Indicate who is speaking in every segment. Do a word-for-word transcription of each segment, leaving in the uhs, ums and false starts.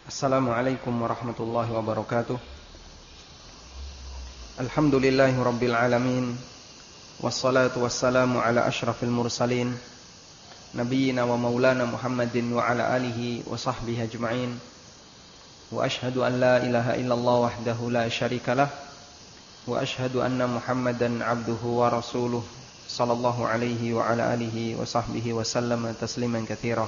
Speaker 1: Assalamualaikum warahmatullahi wabarakatuh. Alhamdulillahi rabbil alamin. Wassalatu wassalamu ala ashrafil mursalin Nabiyyina wa maulana Muhammadin wa ala alihi wa sahbihi ajma'in. Wa ashhadu an la ilaha illallah wahdahu la syarikalah. Wa ashhadu anna Muhammadan abduhu wa rasuluh sallallahu alaihi wa ala alihi wa sahbihi wa sallama tasliman katsira.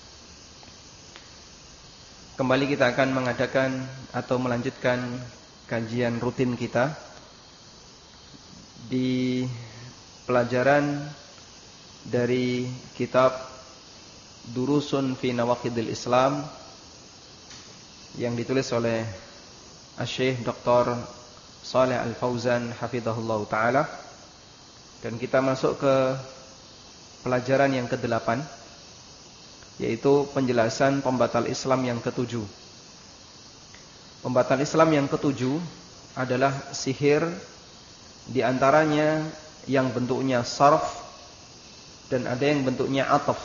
Speaker 1: Kembali kita akan mengadakan atau melanjutkan kajian rutin kita di pelajaran dari kitab Durusun fi Nawaqidil Islam yang ditulis oleh Asy-Syaikh Doktor Shalih Al-Fauzan hafizahullah taala, dan kita masuk ke pelajaran yang kedelapan, yaitu penjelasan pembatal Islam yang ketujuh. Pembatal Islam yang ketujuh adalah sihir, di antaranya yang bentuknya sarf dan ada yang bentuknya ataf.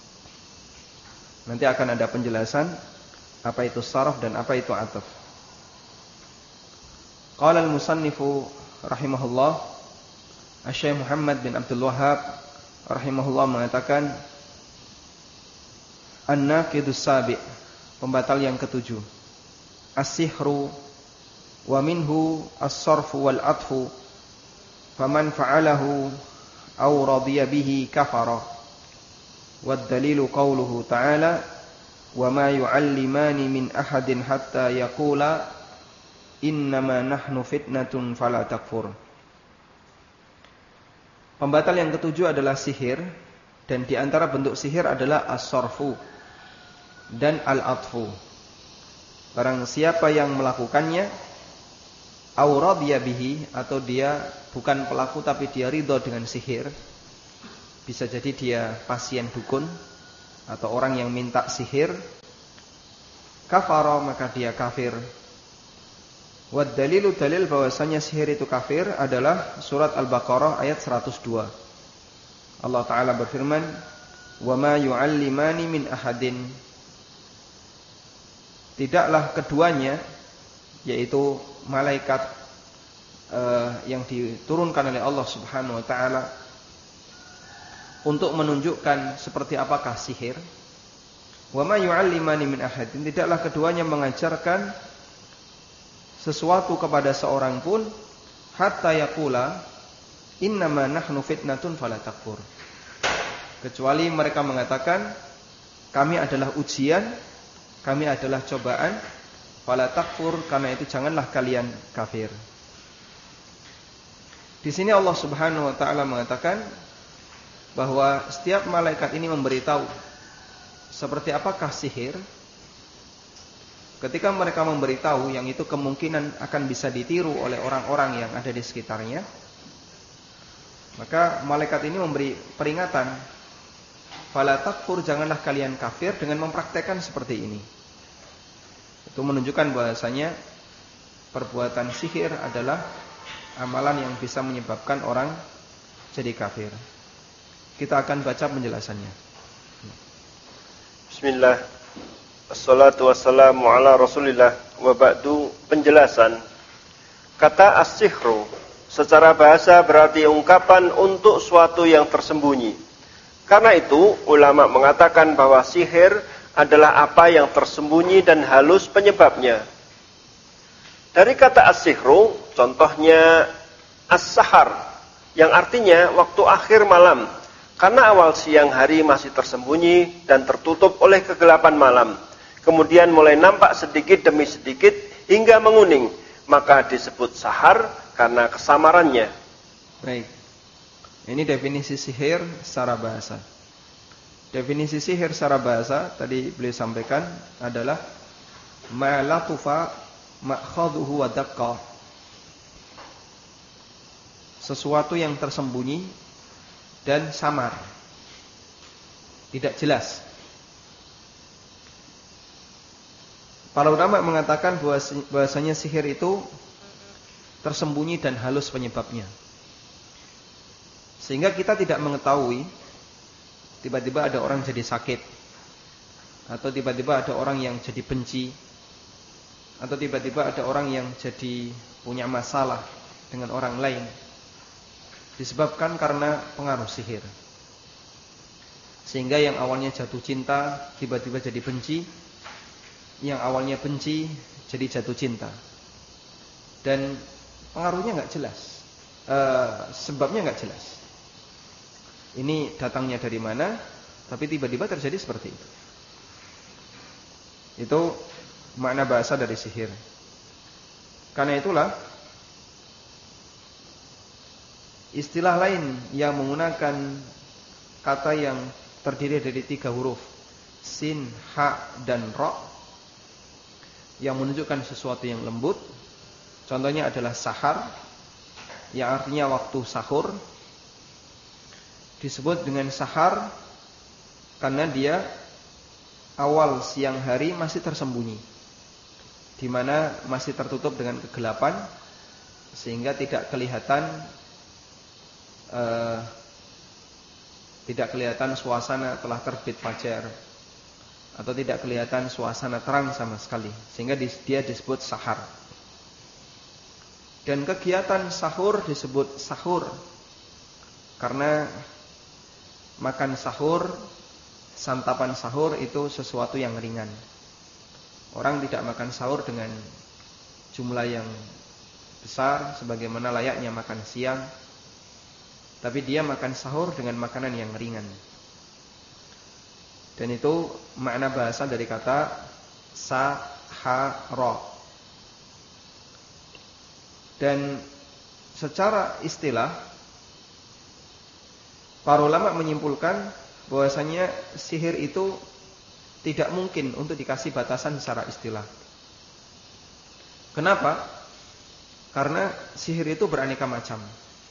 Speaker 1: Nanti akan ada penjelasan apa itu sarf dan apa itu ataf. Qala al-musannifu rahimahullah, Asy-Syaikh Muhammad bin Abdul Wahhab rahimahullah mengatakan, An-naqidus sabi', pembatal yang ketujuh, as-sihru wa minhu as-sarfu wal atfu faman fa'alahu aw radiya bihi kafara. Wad dalilu qauluhu ta'ala wa ma yu'allimani min ahadin hatta yaqula innama nahnu fitnatun fala takfur. Pembatal yang ketujuh adalah sihir, dan di antara bentuk sihir adalah as-sarfu dan al-atfu. Barang siapa yang melakukannya, au radiya bihi, atau dia bukan pelaku tapi dia ridho dengan sihir, bisa jadi dia pasien dukun atau orang yang minta sihir, kafara, maka dia kafir. Wad dalilu, dalil bahwasanya sihir itu kafir adalah surat Al-Baqarah ayat seratus dua. Allah Ta'ala berfirman, wa ma yu'allimani min ahadin, tidaklah keduanya, yaitu malaikat uh, yang diturunkan oleh Allah Subhanahu wa taala untuk menunjukkan seperti apakah sihir. Wa ma yu'allimani min ahadin, tidaklah keduanya mengajarkan sesuatu kepada seorang pun hatta yaqula innama nahnu fitnatun fala takfur, kecuali mereka mengatakan kami adalah ujian, kami adalah cobaan, fala takfur, karena itu janganlah kalian kafir. Di sini Allah Subhanahu wa taala mengatakan bahwa setiap malaikat ini memberitahu seperti apakah sihir. Ketika mereka memberitahu yang itu kemungkinan akan bisa ditiru oleh orang-orang yang ada di sekitarnya, maka malaikat ini memberi peringatan, fala takfur, janganlah kalian kafir, dengan mempraktekkan seperti ini. Itu menunjukkan bahwasanya perbuatan sihir adalah amalan yang bisa menyebabkan orang jadi kafir. Kita akan baca penjelasannya.
Speaker 2: Bismillah, assalatu wassalamu ala rasulillah, wa ba'du. Penjelasan. Kata as-sihru secara bahasa berarti ungkapan untuk suatu yang tersembunyi. Karena itu ulama mengatakan bahwa sihir adalah apa yang tersembunyi dan halus penyebabnya. Dari kata as-sihru, contohnya as-sahar, yang artinya waktu akhir malam, karena awal siang hari masih tersembunyi dan tertutup oleh kegelapan malam, kemudian mulai nampak sedikit demi sedikit hingga menguning, maka disebut sahar karena kesamarannya.
Speaker 1: Baik, ini definisi sihir secara bahasa. Definisi sihir secara bahasa tadi beliau sampaikan adalah ma latufa ma'khaduhu wa daqqa, sesuatu yang tersembunyi dan samar, tidak jelas. Para ulama mengatakan bahwasanya sihir itu tersembunyi dan halus penyebabnya, sehingga kita tidak mengetahui tiba-tiba ada orang jadi sakit, atau tiba-tiba ada orang yang jadi benci, atau tiba-tiba ada orang yang jadi punya masalah dengan orang lain, disebabkan karena pengaruh sihir. Sehingga yang awalnya jatuh cinta tiba-tiba jadi benci, yang awalnya benci jadi jatuh cinta. Dan pengaruhnya nggak jelas, e, sebabnya nggak jelas. Ini datangnya dari mana, tapi tiba-tiba terjadi seperti itu. Itu makna bahasa dari sihir. Karena itulah istilah lain yang menggunakan kata yang terdiri dari tiga huruf, sin, ha, dan ro, yang menunjukkan sesuatu yang lembut. Contohnya adalah sahar, yang artinya waktu sahur. Disebut dengan sahar karena dia awal siang hari masih tersembunyi, di mana masih tertutup dengan kegelapan, sehingga tidak kelihatan uh, tidak kelihatan suasana telah terbit fajar, atau tidak kelihatan suasana terang sama sekali, sehingga dia disebut sahar. Dan kegiatan sahur disebut sahur karena makan sahur, santapan sahur itu sesuatu yang ringan. Orang tidak makan sahur dengan jumlah yang besar sebagaimana layaknya makan siang, tapi dia makan sahur dengan makanan yang ringan. Dan itu makna bahasa dari kata sahara. Dan secara istilah, para ulama menyimpulkan bahwasanya sihir itu tidak mungkin untuk dikasih batasan secara istilah. Kenapa? Karena sihir itu beraneka macam.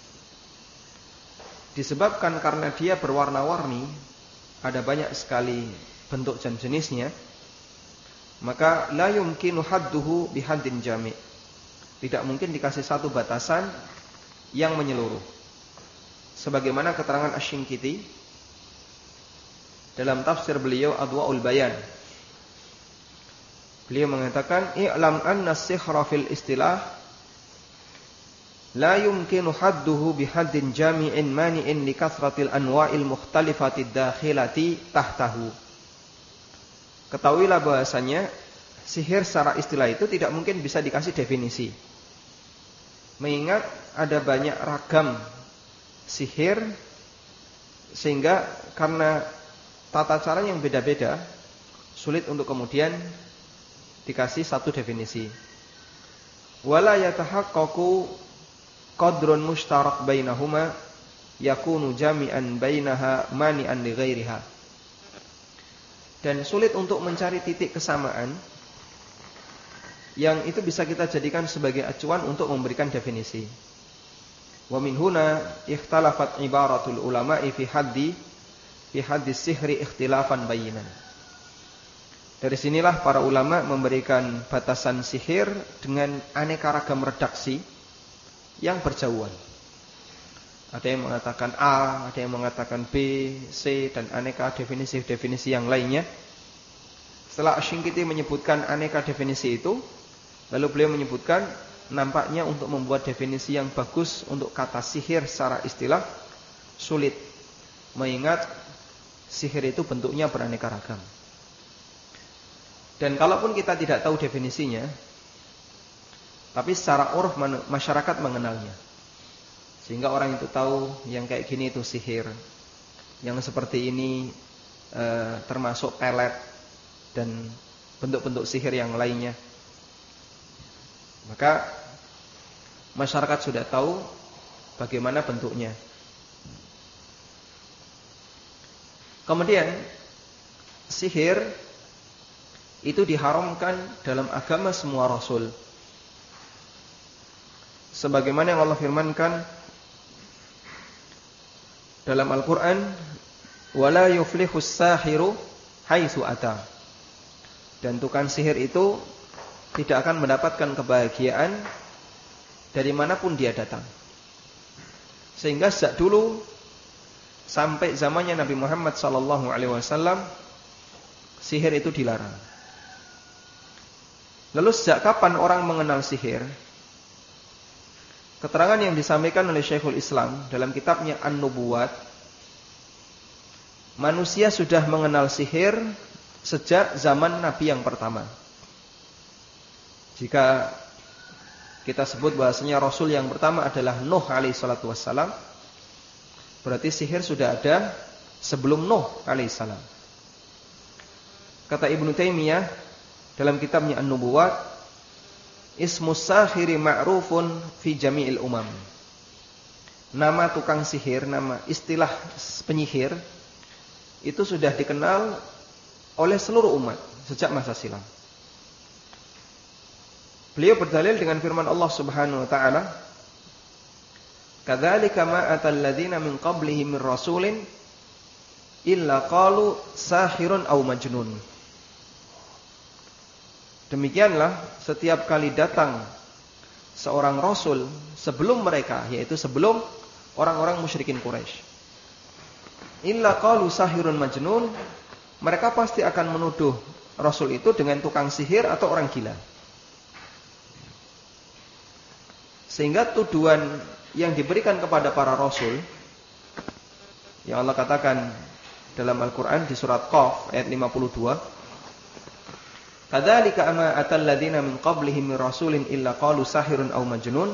Speaker 1: Disebabkan karena dia berwarna-warni, ada banyak sekali bentuk dan jenisnya, maka la yumkinu hadduhu bihaddin jami'. Tidak mungkin dikasih satu batasan yang menyeluruh. Sebagaimana keterangan Asy-Syinkiti dalam tafsir beliau Adwa'ul Bayan. Beliau mengatakan, "I'lam anna as-sihra fil istilah la yumkinu hadduhu bihaddin jami'in mani'in li kathratil anwa'il mukhtalifatid dakhilati tahtahu." Ketahuilah bahasanya sihir secara istilah itu tidak mungkin bisa dikasih definisi. Mengingat ada banyak ragam sihir, sehingga karena tata cara yang beda-beda, sulit untuk kemudian dikasih satu definisi. Wala yatahaqqaqu qadrun mushtarak bainahuma yakunu jami'an bainaha mani'an li ghairiha. Dan sulit untuk mencari titik kesamaan yang itu bisa kita jadikan sebagai acuan untuk memberikan definisi. Wa min huna ikhtalafat ibaratul ulama'i fi haddi fi hadis sihri ikhtilafan bayinan. Dari sinilah para ulama memberikan batasan sihir dengan aneka ragam redaksi yang berjauhan. Ada yang mengatakan A, ada yang mengatakan B, C, dan aneka definisi-definisi yang lainnya. Setelah Asy-Syinkiti menyebutkan aneka definisi itu, lalu beliau menyebutkan, nampaknya untuk membuat definisi yang bagus untuk kata sihir secara istilah sulit, mengingat sihir itu bentuknya beraneka ragam. Dan kalaupun kita tidak tahu definisinya, tapi secara uruf masyarakat mengenalnya, sehingga orang itu tahu yang kayak gini itu sihir, yang seperti ini e, termasuk pelet dan bentuk-bentuk sihir yang lainnya. Maka masyarakat sudah tahu bagaimana bentuknya. Kemudian sihir itu diharamkan dalam agama semua rasul. Sebagaimana yang Allah firmankan dalam Al-Qur'an, "Wala yuflihus sahiru haitsu ata." Dan tukang sihir itu tidak akan mendapatkan kebahagiaan dari manapun dia datang. Sehingga sejak dulu sampai zamannya Nabi Muhammad sallallahu alaihi wasallam, sihir itu dilarang. Lalu sejak kapan orang mengenal sihir? Keterangan yang disampaikan oleh Syekhul Islam dalam kitabnya An-Nubuwat, manusia sudah mengenal sihir sejak zaman Nabi yang pertama. Jika kita sebut bahasanya Rasul yang pertama adalah Nuh alaihi salatu wassalam, berarti sihir sudah ada sebelum Nuh alaihi salam. Kata Ibnu Taimiyah dalam kitabnya An-Nubuwat, ismus sahiri ma'rufun fi jami'il umam. Nama tukang sihir, nama istilah penyihir itu sudah dikenal oleh seluruh umat sejak masa silam. Beliau berdalil dengan firman Allah Subhanahu wa taala, "Kadzalika ma atal ladzina min qablihim min rasulin illa qalu sahirun aw majnun." Demikianlah setiap kali datang seorang rasul sebelum mereka, yaitu sebelum orang-orang musyrikin Quraisy, illa qalu sahirun majnun, mereka pasti akan menuduh rasul itu dengan tukang sihir atau orang gila. Sehingga tuduhan yang diberikan kepada para rasul, yang Allah katakan dalam Al-Quran di surat Qaf ayat lima puluh dua, kadzalika ama atal ladzina min qablihim min rasulin illa qalu sahirun aw majnun.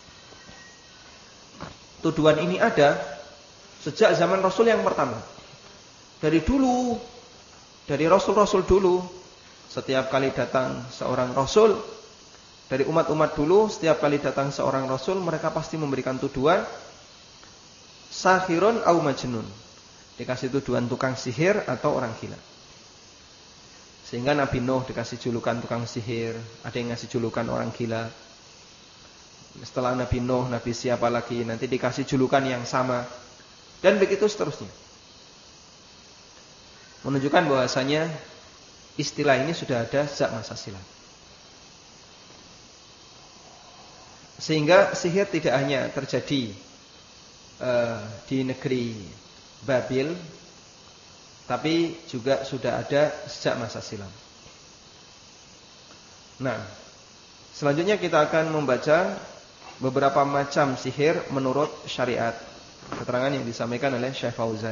Speaker 1: Tuduhan ini ada sejak zaman Rasul yang pertama. Dari dulu, dari rasul-rasul dulu, setiap kali datang seorang rasul, dari umat-umat dulu, setiap kali datang seorang rasul, mereka pasti memberikan tuduhan sahirun aw majnun. Dikasih tuduhan tukang sihir atau orang gila. Sehingga Nabi Nuh dikasih julukan tukang sihir, ada yang ngasih julukan orang gila. Setelah Nabi Nuh, Nabi siapa lagi, nanti dikasih julukan yang sama. Dan begitu seterusnya. Menunjukkan bahwasanya istilah ini sudah ada sejak masa silam. Sehingga sihir tidak hanya terjadi uh, di negeri Babil, tapi juga sudah ada sejak masa silam. Nah, selanjutnya kita akan membaca beberapa macam sihir menurut syariat. Keterangan yang disampaikan oleh Syekh Fauzan.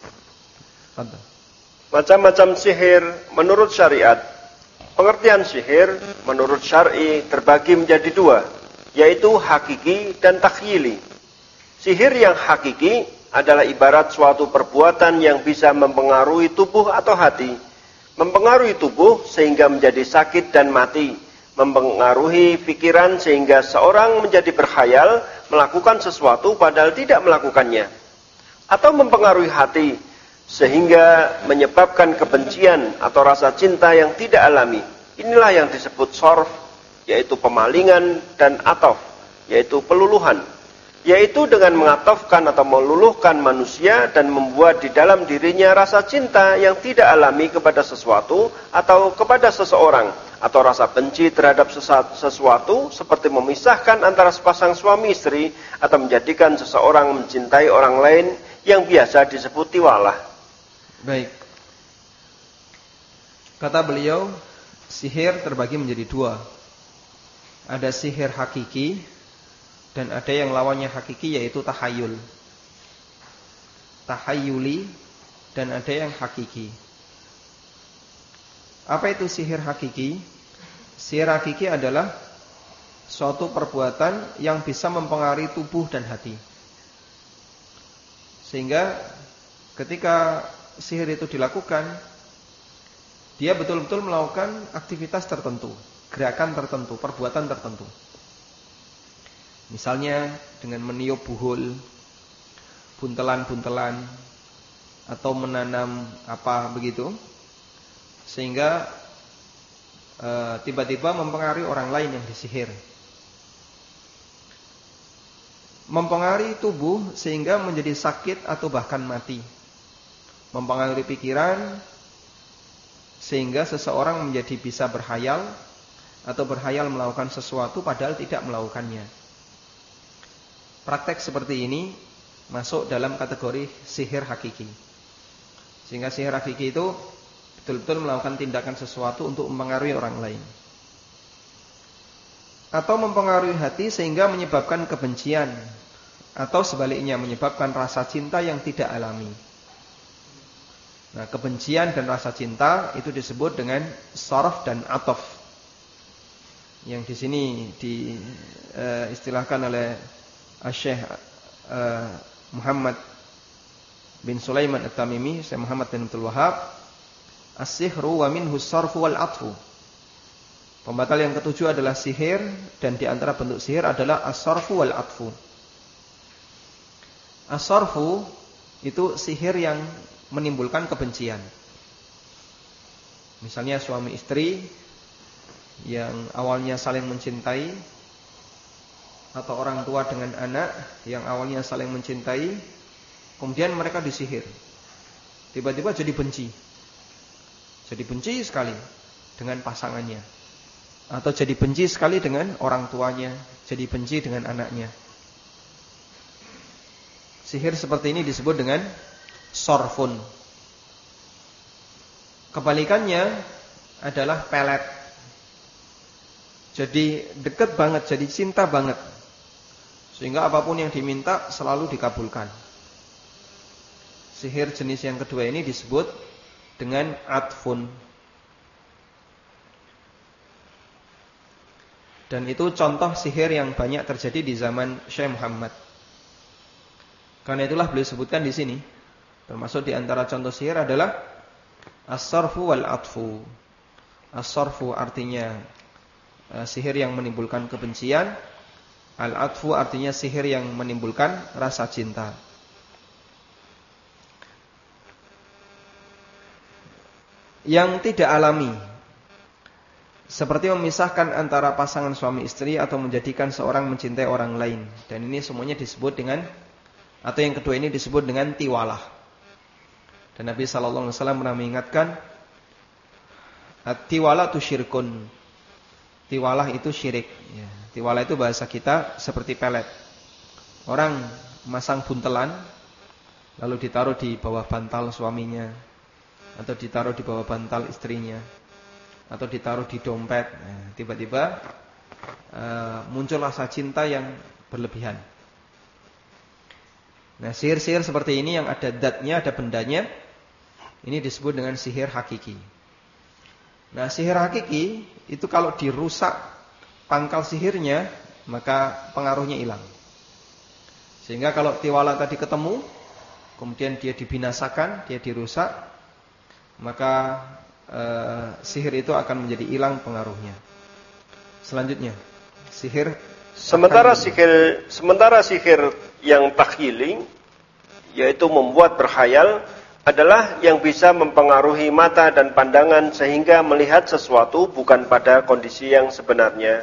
Speaker 2: Macam-macam sihir menurut syariat. Pengertian sihir menurut syar'i terbagi menjadi dua, yaitu hakiki dan takhyili. Sihir yang hakiki adalah ibarat suatu perbuatan yang bisa mempengaruhi tubuh atau hati. Mempengaruhi tubuh sehingga menjadi sakit dan mati. Mempengaruhi pikiran sehingga seorang menjadi berkhayal melakukan sesuatu padahal tidak melakukannya. Atau mempengaruhi hati sehingga menyebabkan kebencian atau rasa cinta yang tidak alami. Inilah yang disebut sorf, yaitu pemalingan, dan atof, yaitu peluluhan. Yaitu dengan mengatofkan atau meluluhkan manusia dan membuat di dalam dirinya rasa cinta yang tidak alami kepada sesuatu atau kepada seseorang, atau rasa benci terhadap sesuatu, seperti memisahkan antara sepasang suami istri atau menjadikan seseorang mencintai orang lain yang biasa disebut tiwalah.
Speaker 1: Baik. Kata beliau, sihir terbagi menjadi dua. Ada sihir hakiki dan ada yang lawannya hakiki, yaitu tahayul. Tahayuli dan ada yang hakiki. Apa itu sihir hakiki? Sihir hakiki adalah suatu perbuatan yang bisa mempengaruhi tubuh dan hati. Sehingga ketika sihir itu dilakukan, dia betul-betul melakukan aktivitas tertentu, gerakan tertentu, perbuatan tertentu. Misalnya dengan meniup buhul, buntelan-buntelan, atau menanam apa begitu, sehingga e, tiba-tiba mempengaruhi orang lain yang disihir. Mempengaruhi tubuh sehingga menjadi sakit atau bahkan mati. Mempengaruhi pikiran sehingga seseorang menjadi bisa berhayal atau berhayal melakukan sesuatu padahal tidak melakukannya. Praktek seperti ini masuk dalam kategori sihir hakiki. Sehingga sihir hakiki itu betul-betul melakukan tindakan sesuatu untuk mempengaruhi orang lain. atau mempengaruhi hati sehingga menyebabkan kebencian, atau sebaliknya menyebabkan rasa cinta yang tidak alami. Nah, kebencian dan rasa cinta itu disebut dengan sarf dan ataf, yang di sini diistilahkan oleh Syekh uh, Muhammad bin Sulaiman At-Tamimi, Syekh Muhammad bin Abdul Wahhab, as-sihru wa minhu as-sarfu wal atfu. Pembatal yang ketujuh adalah sihir, dan di antara bentuk sihir adalah as-sarfu wal atfu. As-sarfu itu sihir yang menimbulkan kebencian. Misalnya suami istri yang awalnya saling mencintai, atau orang tua dengan anak yang awalnya saling mencintai, kemudian mereka disihir. Tiba-tiba jadi benci. Jadi benci sekali dengan pasangannya, atau jadi benci sekali dengan orang tuanya, jadi benci dengan anaknya. Sihir seperti ini disebut dengan sorfun. Kebalikannya adalah pelet. Jadi dekat banget, jadi cinta banget, sehingga apapun yang diminta selalu dikabulkan. Sihir jenis yang kedua ini disebut dengan atfun. Dan itu contoh sihir yang banyak terjadi di zaman Syekh Muhammad. Karena itulah beliau sebutkan di sini, termasuk di antara contoh sihir adalah as-sarfu wal atfu. As-sarfu artinya uh, sihir yang menimbulkan kebencian, al-atfu artinya sihir yang menimbulkan rasa cinta. Yang tidak alami, seperti memisahkan antara pasangan suami istri atau menjadikan seorang mencintai orang lain. Dan ini semuanya disebut dengan, atau yang kedua ini disebut dengan tiwalah. Dan Nabi shallallahu alaihi wasallam pernah mengingatkan, at-tiwalah itu syirkun. Tiwalah itu syirik. Ya, tiwalah itu bahasa kita seperti pelet. Orang masang buntelan, lalu ditaruh di bawah bantal suaminya, atau ditaruh di bawah bantal istrinya, atau ditaruh di dompet. Nah, tiba-tiba uh, muncul rasa cinta yang berlebihan. Nah, sihir-sihir seperti ini yang ada datnya, ada bendanya, ini disebut dengan sihir hakiki. Nah, sihir hakiki itu kalau dirusak pangkal sihirnya, maka pengaruhnya hilang. Sehingga kalau tiwala tadi ketemu, kemudian dia dibinasakan, dia dirusak, maka Uh, sihir itu akan menjadi hilang pengaruhnya. Selanjutnya, sihir
Speaker 2: sementara sihir sementara sihir yang takhyili, yaitu membuat berkhayal, adalah yang bisa mempengaruhi mata dan pandangan sehingga melihat sesuatu bukan pada kondisi yang sebenarnya.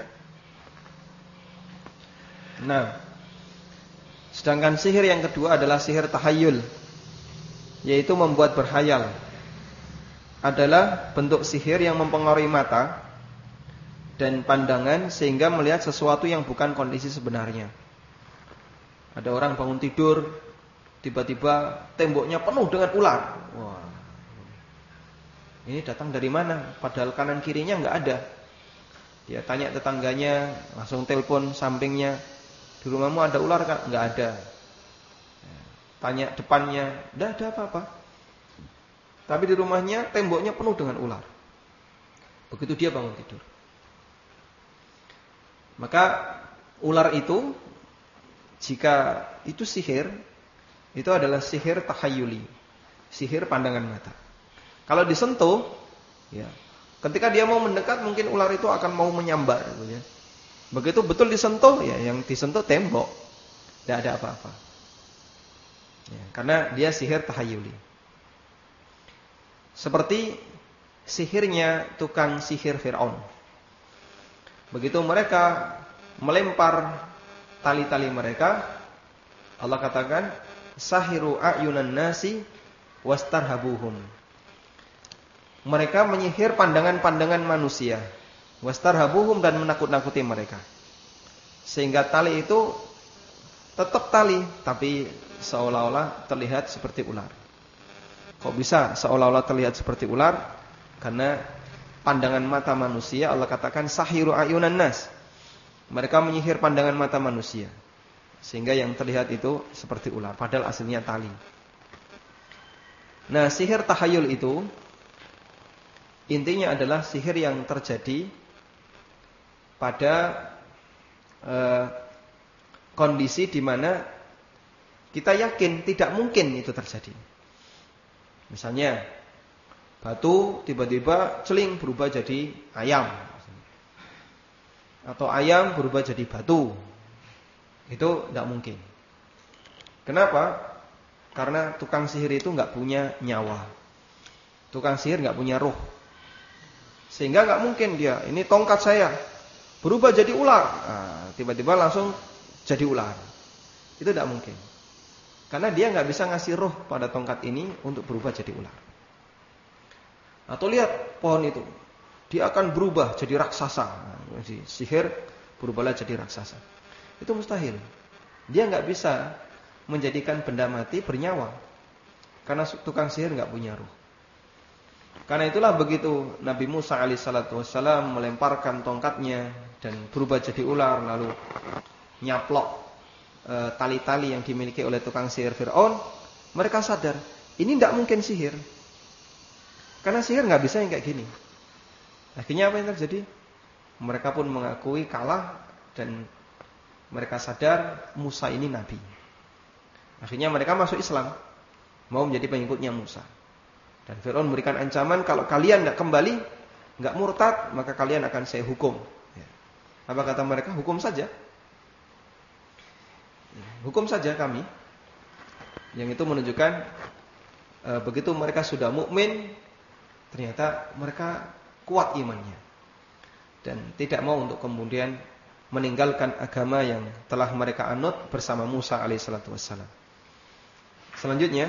Speaker 1: Nah, sedangkan sihir yang kedua adalah sihir tahayyul, yaitu membuat berkhayal. Adalah bentuk sihir yang mempengaruhi mata dan pandangan sehingga melihat sesuatu yang bukan kondisi sebenarnya. Ada orang bangun tidur, tiba-tiba temboknya penuh dengan ular. Wah, ini datang dari mana? Padahal kanan kirinya nggak ada. Dia tanya tetangganya, langsung telepon sampingnya, di rumahmu ada ular kan? Nggak ada. Tanya depannya, nggak ada apa-apa. Tapi di rumahnya temboknya penuh dengan ular. Begitu dia bangun tidur, maka ular itu, jika itu sihir, itu adalah sihir tahayyuli, sihir pandangan mata. Kalau disentuh, ya, ketika dia mau mendekat, mungkin ular itu akan mau menyambar. Ya. Begitu betul disentuh, ya, yang disentuh tembok, tidak ada apa-apa. Ya, karena dia sihir tahayyuli. Seperti sihirnya tukang sihir Fir'aun. Begitu mereka melempar tali-tali mereka, Allah katakan, sahiru a'yunan nasi wastarhabuhum. Mereka menyihir pandangan-pandangan manusia, wastarhabuhum, dan menakut-nakuti mereka. Sehingga tali itu tetap tali, tapi seolah-olah terlihat seperti ular. Kok bisa seolah-olah terlihat seperti ular? Karena pandangan mata manusia, Allah katakan sahiru ayunan nas, Mereka menyihir pandangan mata manusia, sehingga yang terlihat itu seperti ular, padahal aslinya tali. Nah, sihir tahayul itu intinya adalah sihir yang terjadi pada eh, kondisi di mana kita yakin tidak mungkin itu terjadi. Misalnya, batu tiba-tiba celing berubah jadi ayam, atau ayam berubah jadi batu. Itu tidak mungkin. Kenapa? Karena tukang sihir itu nggak punya nyawa. Tukang sihir nggak punya ruh. Sehingga nggak mungkin dia, ini tongkat saya berubah jadi ular. Nah, tiba-tiba langsung jadi ular. Itu tidak mungkin. Karena dia nggak bisa ngasih ruh pada tongkat ini untuk berubah jadi ular. Atau lihat pohon itu, dia akan berubah jadi raksasa. Nah, sihir berubahlah jadi raksasa. Itu mustahil. Dia nggak bisa menjadikan benda mati bernyawa, karena tukang sihir nggak punya ruh. Karena itulah begitu Nabi Musa alaihissalatu wassalam melemparkan tongkatnya dan berubah jadi ular, lalu nyaplok e, tali-tali yang dimiliki oleh tukang sihir Fir'aun, mereka sadar ini tidak mungkin sihir, karena sihir nggak bisa yang kayak gini. Akhirnya apa yang terjadi? Mereka pun mengakui kalah dan mereka sadar Musa ini nabi. Akhirnya mereka masuk Islam, mau menjadi pengikutnya Musa. Dan Fir'aun memberikan ancaman, kalau kalian tidak kembali, nggak murtad, maka kalian akan saya hukum. Apa kata mereka? Hukum saja. Hukum saja kami. Yang itu menunjukkan e, begitu mereka sudah mukmin, ternyata mereka kuat imannya dan tidak mau untuk kemudian meninggalkan agama yang telah mereka anut bersama Musa alaihissalatu wassalam. Selanjutnya,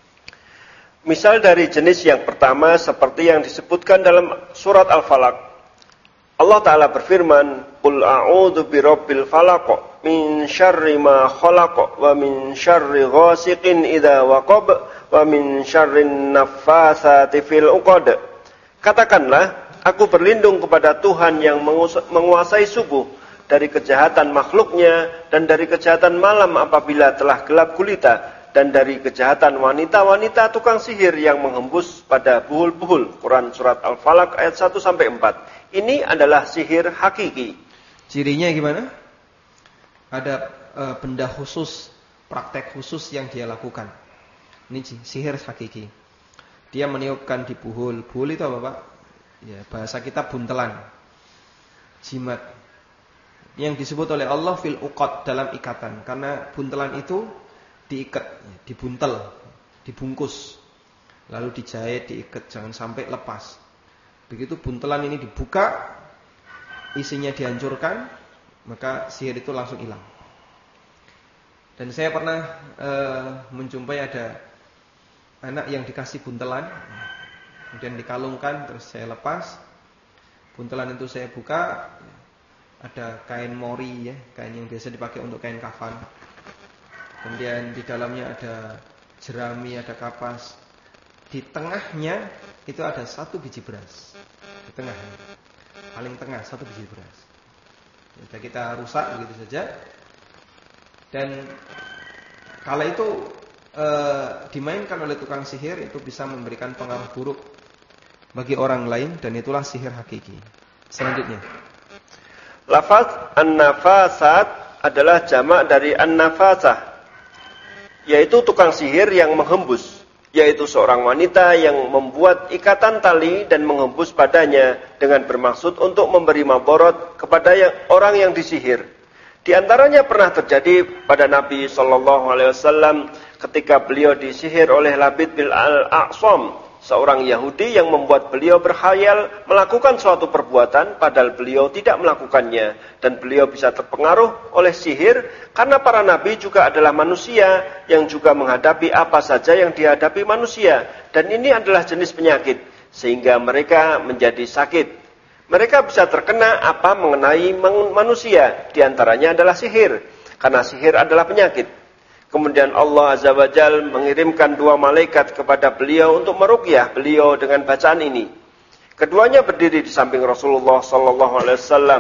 Speaker 2: misal dari jenis yang pertama seperti yang disebutkan dalam surat Al-Falaq. Allah Ta'ala berfirman, Qul a'udhu birabbil falaq, min syarri ma khalaq, wa min syarri ghasiqin idha waqab, wa min syarri naffathati fil uqad. Katakanlah, aku berlindung kepada Tuhan yang menguasai subuh, dari kejahatan makhluknya, dan dari kejahatan malam apabila telah gelap gulita, dan dari kejahatan wanita-wanita tukang sihir yang menghembus pada buhul-buhul. Quran Surat Al-Falaq ayat satu sampai empat. Ini adalah sihir hakiki.
Speaker 1: Cirinya gimana? Ada e, benda khusus, praktek khusus yang dia lakukan. Ini sihir hakiki. Dia meniupkan di buhul. Buhul itu apa, Pak? Ya, bahasa kita buntelan. Jimat. Yang disebut oleh Allah fil uqad, dalam ikatan. Karena buntelan itu diikat, dibuntel, dibungkus, lalu dijahit, diikat, jangan sampai lepas. Begitu buntelan ini dibuka, isinya dihancurkan, maka sihir itu langsung hilang. Dan saya pernah e, menjumpai ada anak yang dikasih buntelan, kemudian dikalungkan, terus saya lepas, buntelan itu saya buka, ada kain mori, ya, kain yang biasa dipakai untuk kain kafan. Kemudian di dalamnya ada jerami, ada kapas. Di tengahnya itu ada satu biji beras. Di tengah, paling tengah satu biji beras. Sudah kita rusak begitu saja. Dan kala itu e, dimainkan oleh tukang sihir, itu bisa memberikan pengaruh buruk bagi orang lain, dan itulah sihir hakiki. Selanjutnya,
Speaker 2: lafaz an-nafasat adalah jamak dari an-nafasah, yaitu tukang sihir yang menghembus, yaitu seorang wanita yang membuat ikatan tali dan menghembus padanya dengan bermaksud untuk memberi maborot kepada yang, orang yang disihir. Di antaranya pernah terjadi pada Nabi shallallahu alaihi wasallam ketika beliau disihir oleh Labid bin Al-A'sam, seorang Yahudi yang membuat beliau berkhayal melakukan suatu perbuatan padahal beliau tidak melakukannya, dan beliau bisa terpengaruh oleh sihir karena para nabi juga adalah manusia yang juga menghadapi apa saja yang dihadapi manusia, dan ini adalah jenis penyakit sehingga mereka menjadi sakit. Mereka bisa terkena apa mengenai manusia, di antaranya adalah sihir, karena sihir adalah penyakit. Kemudian Allah Azza wa Jal mengirimkan dua malaikat kepada beliau untuk meruqyah beliau dengan bacaan ini. Keduanya berdiri di samping Rasulullah sallallahu alaihi wasallam.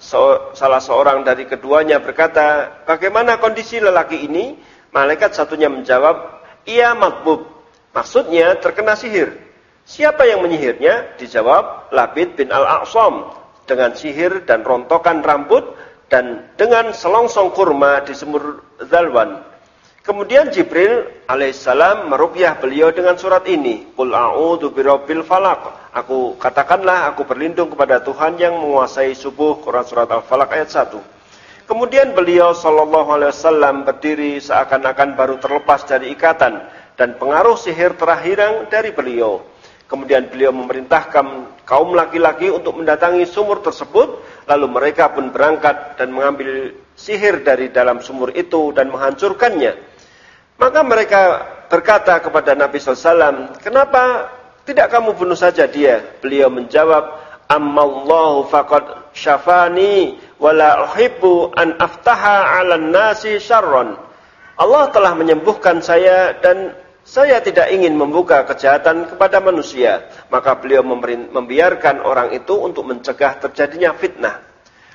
Speaker 2: so, salah seorang dari keduanya berkata, bagaimana kondisi lelaki ini? Malaikat satunya menjawab, ia matbub, maksudnya terkena sihir. Siapa yang menyihirnya? Dijawab Labid bin Al-A'sam, dengan sihir dan rontokan rambut dan dengan selongsong kurma di sumur Zalwan. Kemudian Jibril alaihissalam meruqyah beliau dengan surat ini, Qul a'udzu birabbil falaq. Aku katakanlah aku berlindung kepada Tuhan yang menguasai subuh. Quran surat Al-Falaq ayat satu. Kemudian beliau sallallahu alaihi wasallam berdiri seakan-akan baru terlepas dari ikatan dan pengaruh sihir telah hilang dari beliau. Kemudian beliau memerintahkan kaum laki-laki untuk mendatangi sumur tersebut, lalu mereka pun berangkat dan mengambil sihir dari dalam sumur itu dan menghancurkannya. Maka mereka berkata kepada Nabi sallallahu alaihi wasallam, kenapa tidak kamu bunuh saja dia? Beliau menjawab, ammallahu faqad syafani wala uhibbu an aftaha 'alan nasi syarran. Allah telah menyembuhkan saya dan saya tidak ingin membuka kejahatan kepada manusia. Maka beliau membiarkan orang itu untuk mencegah terjadinya fitnah.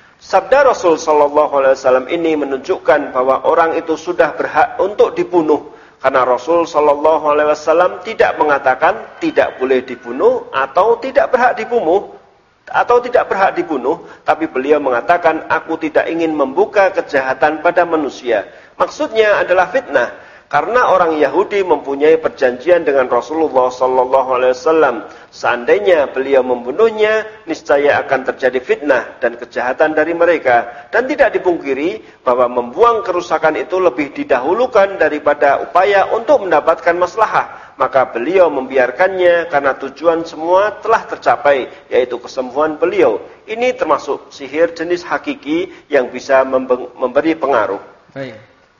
Speaker 2: Sabda Rasul sallallahu alaihi wasallam ini menunjukkan bahwa orang itu sudah berhak untuk dibunuh, karena Rasul sallallahu alaihi wasallam tidak mengatakan tidak boleh dibunuh atau tidak berhak dibunuh atau tidak berhak dibunuh, tapi beliau mengatakan aku tidak ingin membuka kejahatan pada manusia. Maksudnya adalah fitnah, karena orang Yahudi mempunyai perjanjian dengan Rasulullah sallallahu alaihi wasallam. Seandainya beliau membunuhnya, niscaya akan terjadi fitnah dan kejahatan dari mereka. Dan tidak dipungkiri bahwa membuang kerusakan itu lebih didahulukan daripada upaya untuk mendapatkan maslahah. Maka beliau membiarkannya karena tujuan semua telah tercapai, yaitu kesembuhan beliau. Ini termasuk sihir jenis hakiki yang bisa memberi pengaruh.
Speaker 1: Baik.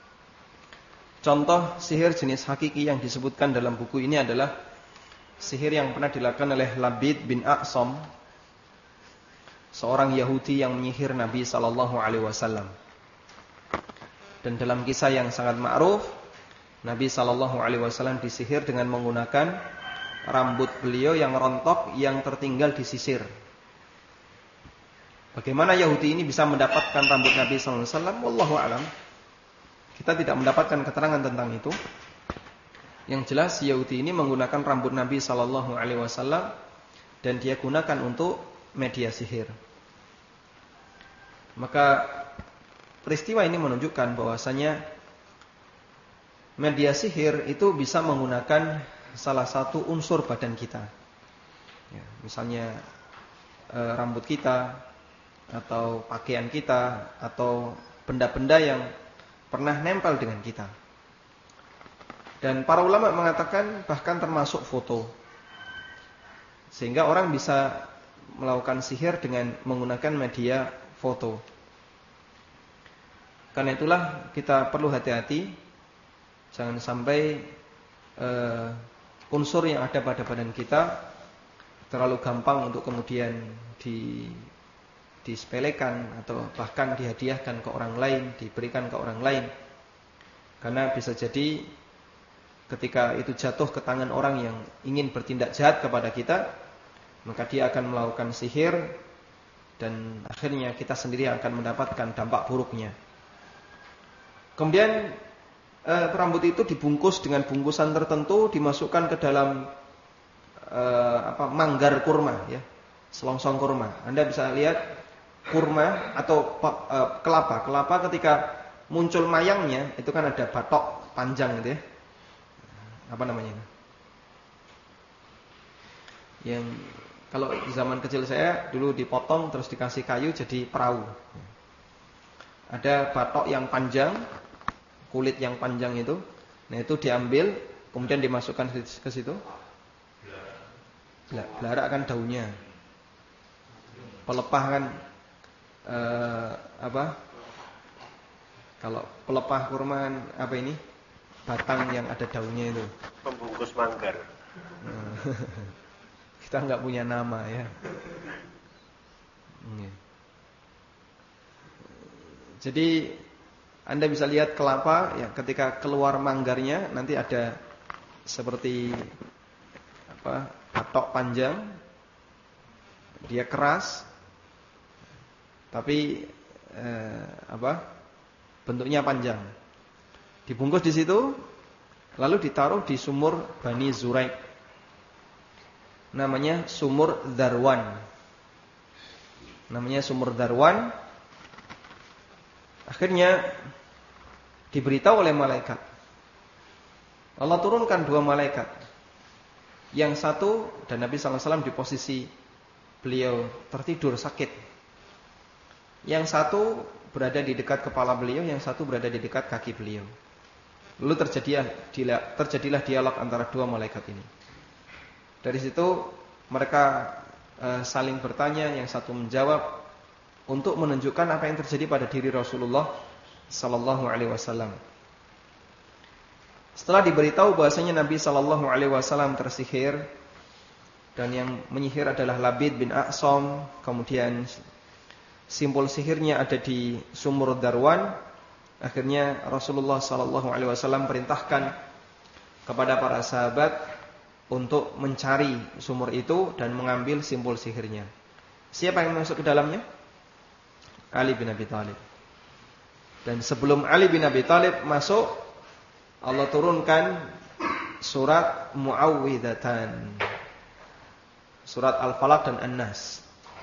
Speaker 1: Contoh sihir jenis hakiki yang disebutkan dalam buku ini adalah sihir yang pernah dilakukan oleh Labid bin A'sam, seorang Yahudi yang menyihir Nabi sallallahu alaihi wasallam. Dan dalam kisah yang sangat ma'ruf, Nabi sallallahu alaihi wasallam disihir dengan menggunakan rambut beliau yang rontok yang tertinggal disisir. Bagaimana Yahudi ini bisa mendapatkan rambut Nabi sallallahu alaihi wasallam? Wallahu a'lam. Kita tidak mendapatkan keterangan tentang itu. Yang jelas Yahudi ini menggunakan rambut Nabi sallallahu alaihi wasallam dan dia gunakan untuk media sihir. Maka peristiwa ini menunjukkan bahwasanya media sihir itu bisa menggunakan salah satu unsur badan kita. Ya, misalnya e, rambut kita atau pakaian kita atau benda-benda yang pernah nempel dengan kita. Dan para ulama mengatakan bahkan termasuk foto. Sehingga orang bisa melakukan sihir dengan menggunakan media foto. Karena itulah kita perlu hati-hati, jangan sampai uh, unsur yang ada pada badan kita terlalu gampang untuk kemudian di disepelekan atau bahkan dihadiahkan ke orang lain, diberikan ke orang lain. Karena bisa jadi ketika itu jatuh ke tangan orang yang ingin bertindak jahat kepada kita, maka dia akan melakukan sihir dan akhirnya kita sendiri akan mendapatkan dampak buruknya. Kemudian eh, rambut itu dibungkus dengan bungkusan tertentu, dimasukkan ke dalam eh, apa manggar kurma, ya, selongsong kurma. Anda bisa lihat kurma atau uh, kelapa. Kelapa ketika muncul mayangnya itu kan ada batok panjang gitu ya. Apa namanya? Yang kalau di zaman kecil saya dulu dipotong terus dikasih kayu jadi perahu. Ada batok yang panjang, kulit yang panjang itu. Nah, itu diambil kemudian dimasukkan ke situ. Belarak kan daunnya. Pelepah kan Uh, apa? Kalau pelepah kurma kan apa ini? Batang yang ada daunnya itu.
Speaker 2: Pembungkus manggar.
Speaker 1: Kita nggak punya nama ya. Jadi Anda bisa lihat kelapa ya, ketika keluar manggarnya nanti ada seperti apa? Batok panjang. Dia keras. tapi eh, apa? bentuknya panjang. Dibungkus di situ, lalu ditaruh di sumur Bani Zuraik. Namanya sumur Darwan. Namanya sumur Darwan. Akhirnya diberitahu oleh malaikat. Allah turunkan dua malaikat. Yang satu, dan Nabi sallallahu alaihi wasallam di posisi beliau tertidur sakit. Yang satu berada di dekat kepala beliau, yang satu berada di dekat kaki beliau. Lalu terjadilah, terjadilah dialog antara dua malaikat ini. Dari situ mereka e, saling bertanya, yang satu menjawab untuk menunjukkan apa yang terjadi pada diri Rasulullah sallallahu alaihi wasallam. Setelah diberitahu bahasanya Nabi sallallahu alaihi wasallam tersihir, dan yang menyihir adalah Labid bin A'sam, kemudian simbol sihirnya ada di sumur Darwan. Akhirnya Rasulullah sallallahu alaihi wasallam perintahkan kepada para sahabat untuk mencari sumur itu dan mengambil simbol sihirnya. Siapa yang masuk ke dalamnya? Ali bin Abi Thalib. Dan sebelum Ali bin Abi Thalib masuk, Allah turunkan surat Mu'awwidhatan, surat Al-Falaq dan An-Nas.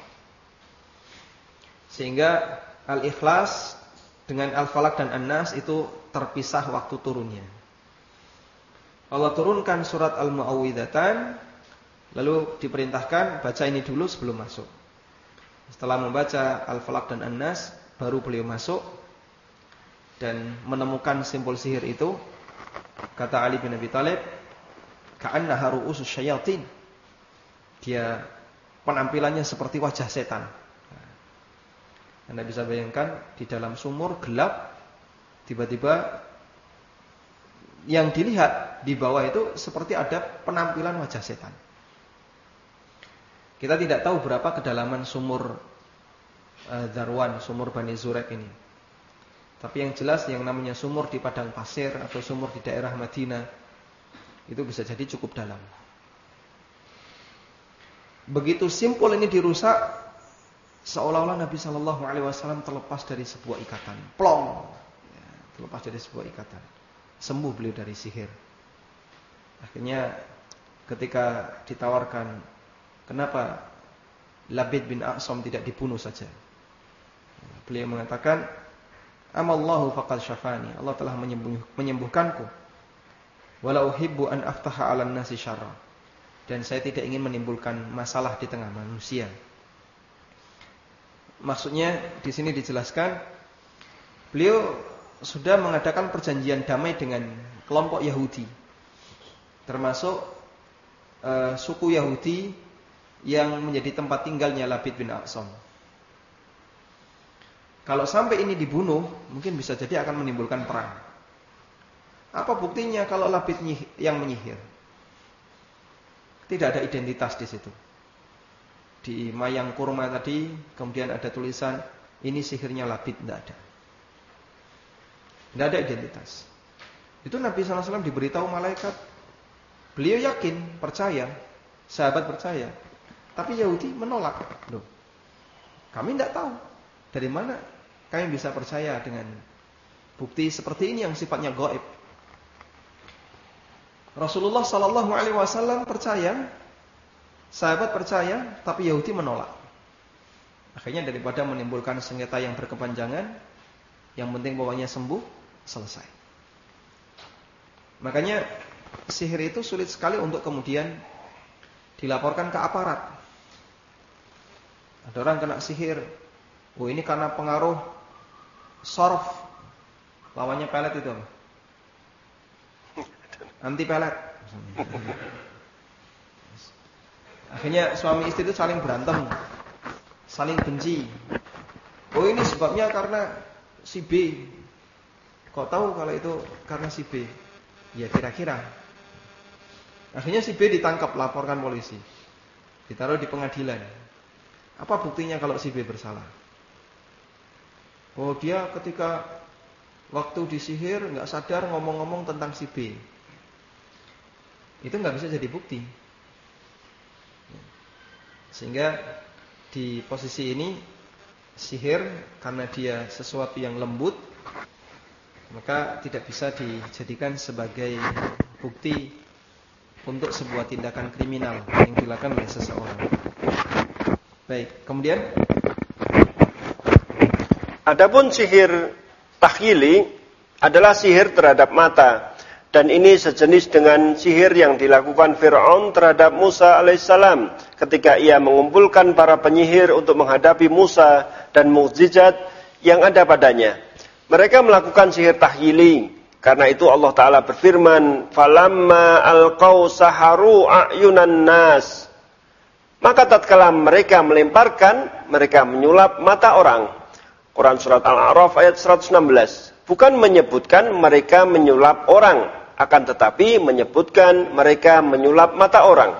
Speaker 1: Sehingga Al-Ikhlas dengan Al-Falaq dan An-Nas itu terpisah waktu turunnya. Allah turunkan surat Al-Mu'awwidhatan, lalu diperintahkan baca ini dulu sebelum masuk. Setelah membaca Al-Falaq dan An-Nas, baru beliau masuk dan menemukan simbol sihir itu. Kata Ali bin Abi Thalib, ka'annaha ru'usus syayatin. Dia penampilannya seperti wajah setan. Anda bisa bayangkan di dalam sumur gelap, tiba-tiba yang dilihat di bawah itu seperti ada penampilan wajah setan. Kita tidak tahu berapa kedalaman sumur uh, Darwan, sumur Bani Zuraik ini. Tapi yang jelas yang namanya sumur di padang pasir atau sumur di daerah Madinah itu bisa jadi cukup dalam. Begitu simpul ini dirusak, seolah-olah Nabi Shallallahu Alaihi Wasallam terlepas dari sebuah ikatan, plong, ya, terlepas dari sebuah ikatan, sembuh beliau dari sihir. Akhirnya ketika ditawarkan, kenapa Labid bin A'sam tidak dibunuh saja? Beliau mengatakan, amallahu faqad syafani, Allah telah menyembuh, menyembuhkanku. Wala uhibbu an aftaha 'alan nasi syarra, dan saya tidak ingin menimbulkan masalah di tengah manusia. Maksudnya di sini dijelaskan, beliau sudah mengadakan perjanjian damai dengan kelompok Yahudi, termasuk uh, suku Yahudi yang menjadi tempat tinggalnya Labid bin A'sam. Kalau sampai ini dibunuh, mungkin bisa jadi akan menimbulkan perang. Apa buktinya kalau Labid yang menyihir? Tidak ada identitas di situ. Di mayang kurma tadi kemudian ada tulisan ini sihirnya Labid, tidak ada. Tidak ada identitas. Itu Nabi sallallahu alaihi wasallam diberitahu malaikat. Beliau yakin, percaya, sahabat percaya. Tapi Yahudi menolak. Loh, kami tidak tahu dari mana kami bisa percaya dengan bukti seperti ini yang sifatnya gaib. Rasulullah sallallahu alaihi wasallam percaya, sahabat percaya, tapi Yahudi menolak. Akhirnya daripada menimbulkan sengketa yang berkepanjangan, yang penting pokoknya sembuh, selesai. Makanya sihir itu sulit sekali untuk kemudian dilaporkan ke aparat. Ada orang kena sihir, oh ini karena pengaruh sorf, lawannya pelet itu apa? Anti pelet. Akhirnya suami istri itu saling berantem, saling benci. Oh ini sebabnya karena si B. Kok tahu kalau itu karena si B? Ya kira-kira. Akhirnya si B ditangkap, laporkan polisi, ditaruh di pengadilan. Apa buktinya kalau si B bersalah? Oh dia ketika waktu disihir nggak sadar ngomong-ngomong tentang si B. Itu nggak bisa jadi bukti. Sehingga di posisi ini sihir karena dia sesuatu yang lembut, maka tidak bisa dijadikan sebagai bukti untuk sebuah tindakan kriminal yang dilakukan oleh seseorang. Baik, kemudian
Speaker 2: adapun sihir takhyili adalah sihir terhadap mata, dan ini sejenis dengan sihir yang dilakukan Fir'aun terhadap Musa alaihissalam ketika ia mengumpulkan para penyihir untuk menghadapi Musa dan mukjizat yang ada padanya. Mereka melakukan sihir takhyili. Karena itu Allah Ta'ala berfirman, falamma alqaw saharu a'yunan nas. Maka tatkala mereka melemparkan, mereka menyulap mata orang. Quran surat Al-A'raf ayat seratus enam belas. Bukan menyebutkan mereka menyulap orang, akan tetapi menyebutkan mereka menyulap mata orang.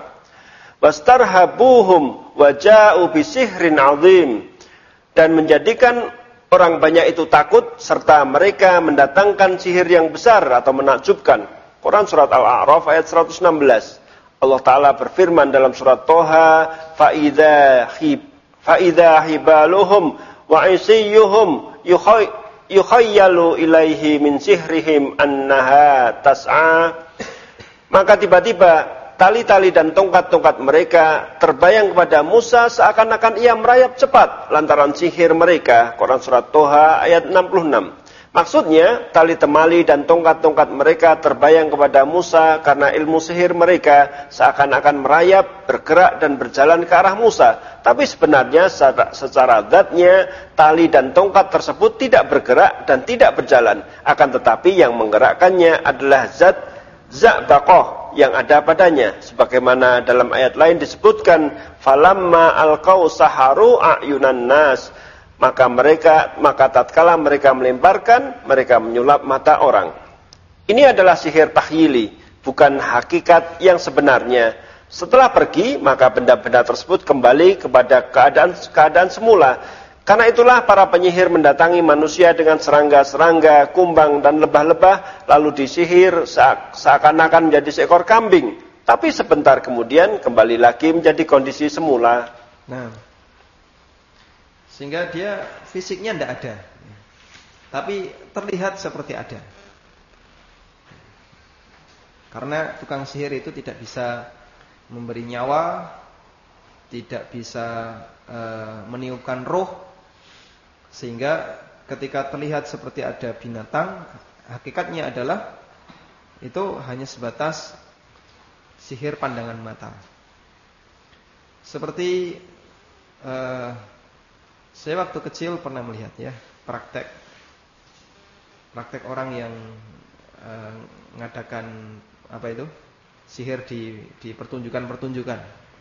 Speaker 2: Wastarhabuhum waja'u bisihrin 'adzim. Dan menjadikan orang banyak itu takut, serta mereka mendatangkan sihir yang besar atau menakjubkan. Quran surat Al-A'raf ayat seratus enam belas. Allah Ta'ala berfirman dalam surat Toha, فَإِذَا hibaluhum wa isiyuhum yukhayyalu ilaihi min sihrihim annaha tas'a. Maka tiba-tiba tali-tali dan tongkat-tongkat mereka terbayang kepada Musa seakan-akan ia merayap cepat lantaran sihir mereka. Quran surat Toha ayat enam puluh enam. Maksudnya, tali temali dan tongkat-tongkat mereka terbayang kepada Musa karena ilmu sihir mereka seakan-akan merayap, bergerak dan berjalan ke arah Musa. Tapi sebenarnya secara zatnya, tali dan tongkat tersebut tidak bergerak dan tidak berjalan. Akan tetapi yang menggerakkannya adalah zat Za'baqah yang ada padanya, sebagaimana dalam ayat lain disebutkan, falamma alqaw saharu a'yunan nas. Maka mereka, maka tatkala mereka melemparkan, mereka menyulap mata orang. Ini adalah sihir takhyili, bukan hakikat yang sebenarnya. Setelah pergi, maka benda-benda tersebut kembali kepada keadaan keadaan semula. Karena itulah para penyihir mendatangi manusia dengan serangga-serangga, kumbang dan lebah-lebah, lalu disihir seakan-akan menjadi seekor kambing. Tapi sebentar kemudian kembali lagi menjadi kondisi semula.
Speaker 1: Nah, sehingga dia fisiknya tidak ada, tapi terlihat seperti ada. Karena tukang sihir itu tidak bisa memberi nyawa, tidak bisa e, meniupkan roh, sehingga ketika terlihat seperti ada binatang, hakikatnya adalah itu hanya sebatas sihir pandangan mata. Seperti e, saya waktu kecil pernah melihat ya praktek praktek orang yang e, mengadakan apa itu sihir di di pertunjukan-pertunjukan.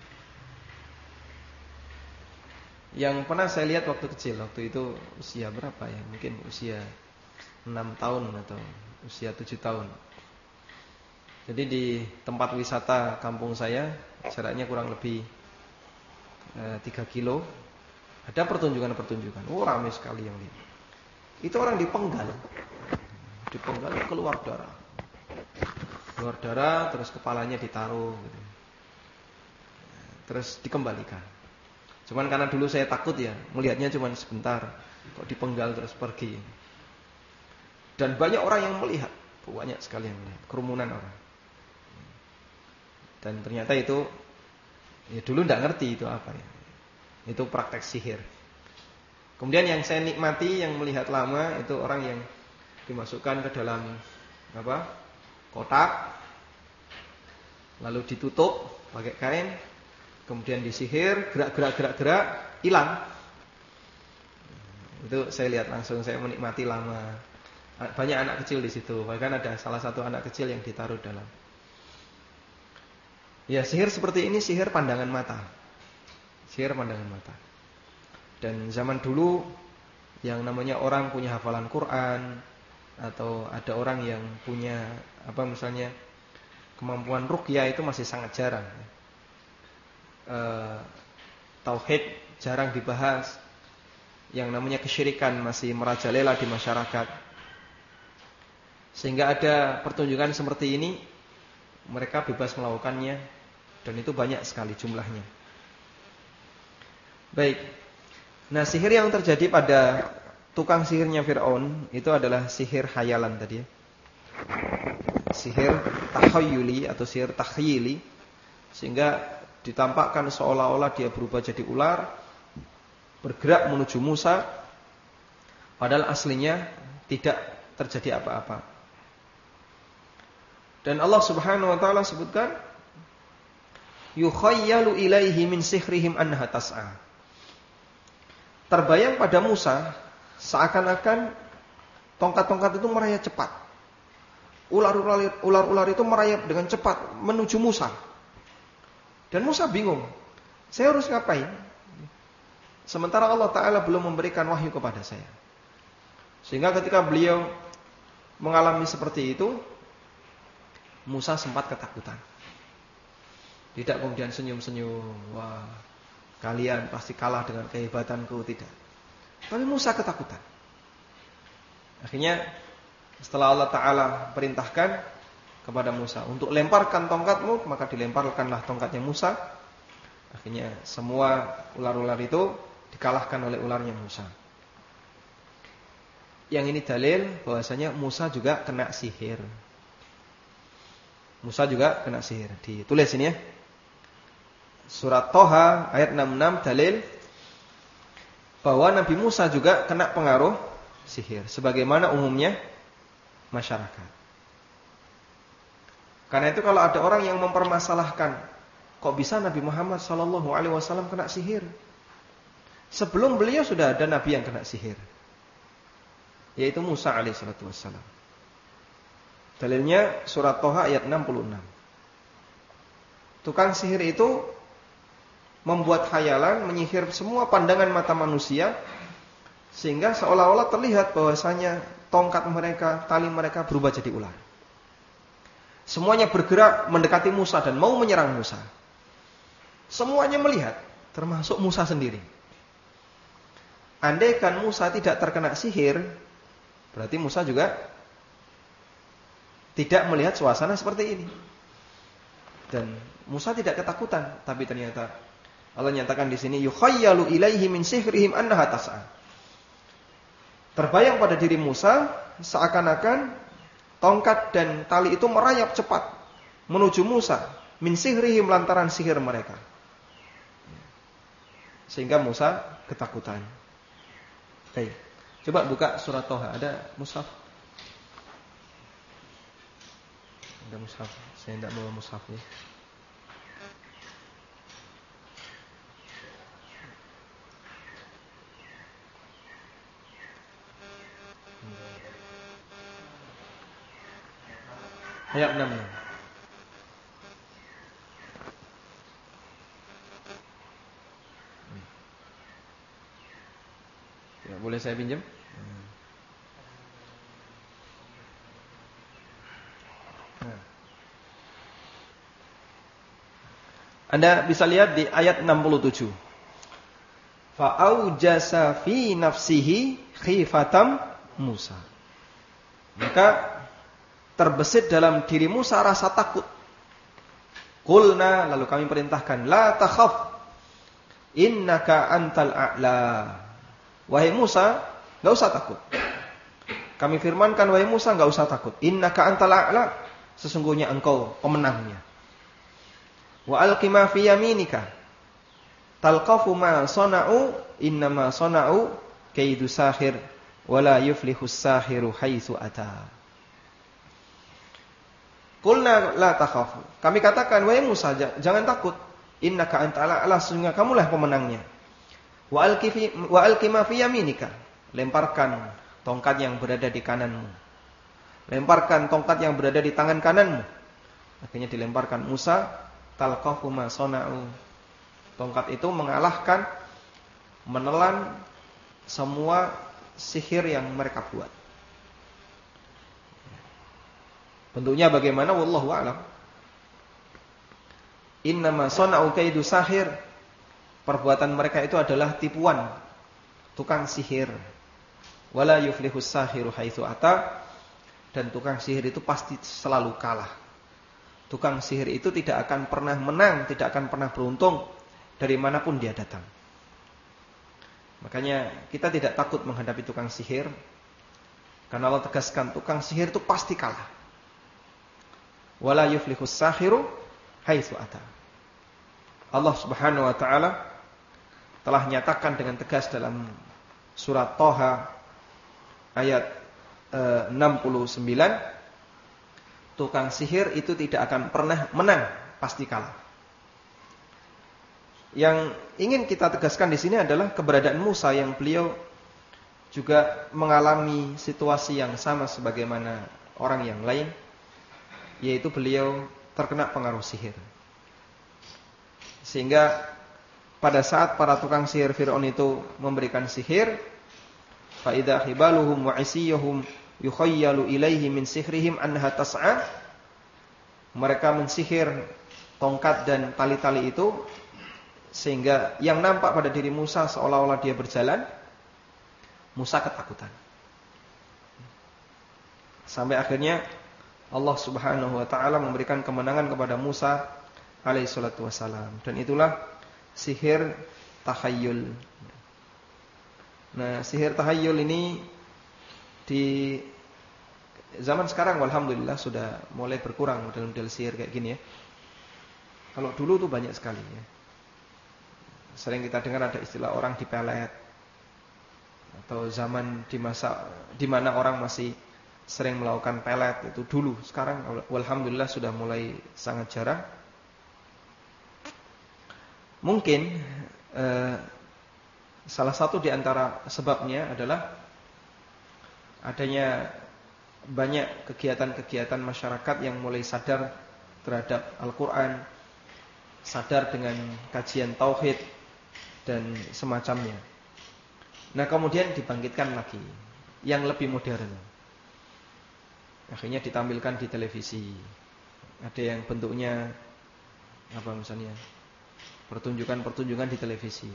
Speaker 1: Yang pernah saya lihat waktu kecil, waktu itu usia berapa ya? Mungkin usia enam tahun atau usia tujuh tahun. Jadi di tempat wisata kampung saya, jaraknya kurang lebih e, tiga kilo. Ada pertunjukan-pertunjukan. Oh, ramai sekali yang lihat. Itu orang dipenggal. Dipenggal keluar darah. Keluar darah, terus kepalanya ditaruh gitu. Terus dikembalikan. Cuman karena dulu saya takut ya, melihatnya cuma sebentar. Kok dipenggal terus pergi. Dan banyak orang yang melihat. Banyak sekali yang melihat. Kerumunan orang. Dan ternyata itu, ya dulu tidak ngerti itu apa ya. Itu praktek sihir. Kemudian yang saya nikmati, yang melihat lama, itu orang yang dimasukkan ke dalam apa? Kotak, lalu ditutup pakai kain, kemudian disihir, gerak-gerak-gerak-gerak, hilang. Itu saya lihat langsung, saya menikmati lama. Banyak anak kecil di situ, bahkan ada salah satu anak kecil yang ditaruh dalam. Ya, sihir seperti ini sihir pandangan mata. Sihir pandangan mata. Dan zaman dulu yang namanya orang punya hafalan Quran, atau ada orang yang punya apa misalnya kemampuan ruqyah, itu masih sangat jarang. E, tauhid jarang dibahas. Yang namanya kesyirikan masih merajalela di masyarakat. Sehingga ada pertunjukan seperti ini, mereka bebas melakukannya, dan itu banyak sekali jumlahnya. Baik, Nah, sihir yang terjadi pada tukang sihirnya Fir'aun itu adalah sihir khayalan tadi ya. Sihir takhayuli atau sihir takhyili, sehingga ditampakkan seolah-olah dia berubah jadi ular, bergerak menuju Musa, padahal aslinya tidak terjadi apa-apa. Dan Allah Subhanahu wa taala sebutkan yukhayyalu ilaihi min sihrihim annaha tas'a. Terbayang pada Musa seakan-akan tongkat-tongkat itu merayap cepat. Ular-ular ular-ular itu merayap dengan cepat menuju Musa. Dan Musa bingung. Saya harus ngapain? Sementara Allah Ta'ala belum memberikan wahyu kepada saya. Sehingga ketika beliau mengalami seperti itu, Musa sempat ketakutan. Tidak kemudian senyum-senyum, wah, kalian pasti kalah dengan kehebatanku, tidak. Tapi Musa ketakutan. Akhirnya setelah Allah Ta'ala perintahkan kepada Musa untuk lemparkan tongkatmu, maka dilemparkanlah tongkatnya Musa. Akhirnya semua ular-ular itu dikalahkan oleh ularnya Musa. Yang ini dalil bahwasanya Musa juga kena sihir. Musa juga kena sihir. Ditulis ini ya. Surat Toha ayat enam puluh enam dalil bahwa Nabi Musa juga kena pengaruh sihir sebagaimana umumnya masyarakat. Karena itu kalau ada orang yang mempermasalahkan kok bisa Nabi Muhammad sallallahu alaihi wasallam kena sihir? Sebelum beliau sudah ada nabi yang kena sihir, yaitu Musa alaihi salatu wasallam. Dalilnya surat Toha ayat enam puluh enam. Tukang sihir itu membuat khayalan, menyihir semua pandangan mata manusia, sehingga seolah-olah terlihat bahwasanya tongkat mereka, tali mereka berubah jadi ular. Semuanya bergerak mendekati Musa dan mau menyerang Musa. Semuanya melihat, termasuk Musa sendiri. Andaikan Musa tidak terkena sihir, berarti Musa juga tidak melihat suasana seperti ini. Dan Musa tidak ketakutan, tapi ternyata Allah nyatakan di sini yukhayyalu ilaihi min sihrihim annaha tas'a. Terbayang pada diri Musa seakan-akan tongkat dan tali itu merayap cepat menuju Musa min sihrihim lantaran sihir mereka. Sehingga Musa ketakutan. Baik. Coba buka surat Toha, ada mushaf? Ada mushaf. Saya tidak mau mushaf ya. Ayat enam puluh enam. Ya, boleh saya pinjam? Nah. Anda bisa lihat di ayat enam puluh tujuh. Fa'aujasa fi nafsihi khifatam Musa. Maka terbesit dalam diri Musa rasa takut. Qulna, lalu kami perintahkan, la takhaf, innaka antal a'la. Wahai Musa, enggak usah takut. Kami firmankan, wahai Musa, enggak usah takut. Innaka antal a'la, sesungguhnya engkau pemenangnya. Wa alqi ma fi yaminika, talqafu ma sana'u, innama sana'u kaidu sahir, wala yuflihus sahiru haitsu ata. Qulna la takhaf. Kami katakan, wahai Musa, jangan takut. Innaka antal a'la, sesungguhnya kamulah pemenangnya. Wa alqi wa alqi ma fi yaminika. Lemparkan tongkat yang berada di kananmu. Lemparkan tongkat yang berada di tangan kananmu. Akhirnya dilemparkan Musa, talqafu ma sana'u. Tongkat itu mengalahkan, menelan semua sihir yang mereka buat. Bentuknya bagaimana? Wallahu a'lam. Innama sana'u kaidu sahir. Perbuatan mereka itu adalah tipuan tukang sihir. Wala yuflihus sahiru haitsu ata. Dan tukang sihir itu pasti selalu kalah. Tukang sihir itu tidak akan pernah menang, tidak akan pernah beruntung dari manapun dia datang. Makanya kita tidak takut menghadapi tukang sihir, karena Allah tegaskan tukang sihir itu pasti kalah. Wala yuflihus sahiru haitsu ata. Allah Subhanahu wa taala telah nyatakan dengan tegas dalam surat Thaha ayat eh, enam puluh sembilan, tukang sihir itu tidak akan pernah menang, pasti kalah. Yang ingin kita tegaskan di sini adalah keberadaan Musa yang beliau juga mengalami situasi yang sama sebagaimana orang yang lain, yaitu beliau terkena pengaruh sihir. Sehingga pada saat para tukang sihir Fir'aun itu memberikan sihir, fa idza hibaluhum wa isiyuhum yukhayyalu ilaihi min sihrihim annaha tas'a, mereka mensihir tongkat dan tali-tali itu sehingga yang nampak pada diri Musa seolah-olah dia berjalan. Musa ketakutan. Sampai akhirnya Allah Subhanahu wa taala memberikan kemenangan kepada Musa alaihi salatu wasalam, dan itulah sihir tahayyul. Nah, sihir tahayyul ini di zaman sekarang alhamdulillah sudah mulai berkurang model-model sihir kayak gini ya. Kalau dulu tuh banyak sekali ya. Sering kita dengar ada istilah orang dipelet, atau zaman di masa di mana orang masih sering melakukan pelet itu dulu. Sekarang alhamdulillah sudah mulai sangat jarang. Mungkin eh, salah satu di antara sebabnya adalah adanya banyak kegiatan-kegiatan masyarakat yang mulai sadar terhadap Al-Quran, sadar dengan kajian tauhid dan semacamnya. Nah, kemudian dibangkitkan lagi yang lebih modern. Akhirnya ditampilkan di televisi. Ada yang bentuknya apa misalnya? Pertunjukan-pertunjukan di televisi.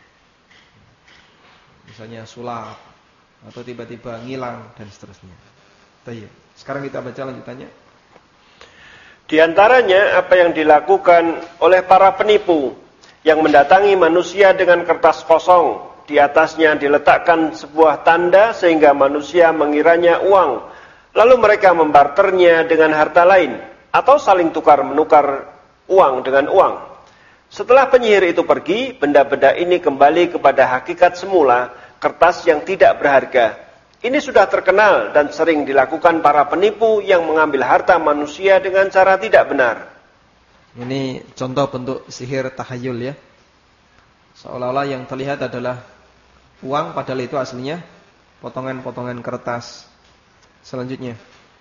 Speaker 1: Misalnya sulap atau tiba-tiba ngilang dan seterusnya. Baik. Sekarang kita baca lanjutannya.
Speaker 2: Di antaranya apa yang dilakukan oleh para penipu yang mendatangi manusia dengan kertas kosong, di atasnya diletakkan sebuah tanda sehingga manusia mengiranya uang, lalu mereka membarternya dengan harta lain atau saling tukar menukar uang dengan uang. Setelah penyihir itu pergi, benda-benda ini kembali kepada hakikat semula, kertas yang tidak berharga. Ini sudah terkenal dan sering dilakukan para penipu yang mengambil harta manusia dengan cara tidak benar.
Speaker 1: Ini contoh bentuk sihir tahayyul ya. Seolah-olah yang terlihat adalah uang, padahal itu aslinya potongan-potongan kertas. Selanjutnya,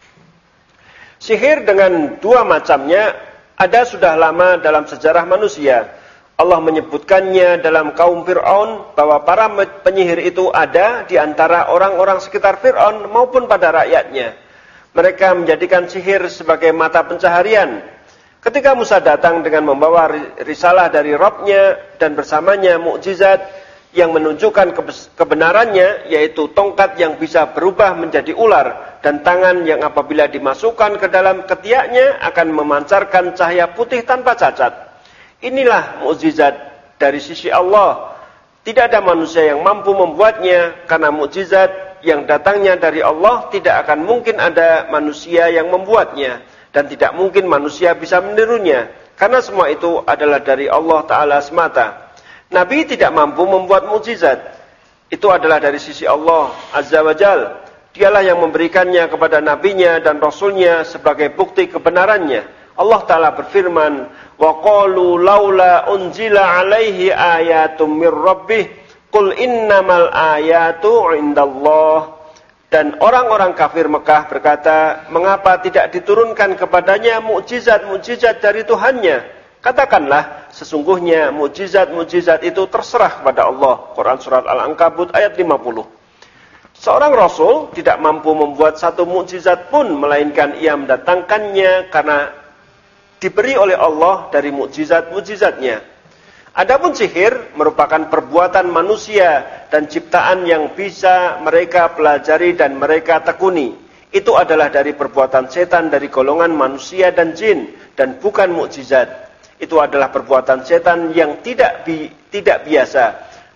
Speaker 2: sihir dengan dua macamnya ada sudah lama dalam sejarah manusia. Allah menyebutkannya dalam kaum Fir'aun bahwa para penyihir itu ada di antara orang-orang sekitar Fir'aun maupun pada rakyatnya. Mereka menjadikan sihir sebagai mata pencaharian. Ketika Musa datang dengan membawa risalah dari Rabb-nya dan bersamanya mukjizat yang menunjukkan kebenarannya, yaitu tongkat yang bisa berubah menjadi ular dan tangan yang apabila dimasukkan ke dalam ketiaknya akan memancarkan cahaya putih tanpa cacat. Inilah mukjizat dari sisi Allah. Tidak ada manusia yang mampu membuatnya, karena mukjizat yang datangnya dari Allah tidak akan mungkin ada manusia yang membuatnya. Dan tidak mungkin manusia bisa menirunya, karena semua itu adalah dari Allah Ta'ala semata. Nabi tidak mampu membuat mukjizat. Itu adalah dari sisi Allah Azza wa Jal. Dialah yang memberikannya kepada nabinya dan rasulnya sebagai bukti kebenarannya. Allah Ta'ala berfirman, wa qalu laula unzila alaihi ayatum mir rabbih qul innamal ayatu indallah. Dan orang-orang kafir Mekah berkata, mengapa tidak diturunkan kepadanya mukjizat-mukjizat dari Tuhannya? Katakanlah, sesungguhnya mukjizat-mukjizat itu terserah kepada Allah. Quran Surat Al-Ankabut ayat lima puluh. Seorang Rasul tidak mampu membuat satu mukjizat pun, melainkan ia mendatangkannya karena diberi oleh Allah dari mukjizat-mukjizatnya. Adapun sihir merupakan perbuatan manusia dan ciptaan yang bisa mereka pelajari dan mereka tekuni. Itu adalah dari perbuatan setan dari golongan manusia dan jin dan bukan mukjizat. Itu adalah perbuatan setan yang tidak bi, tidak biasa.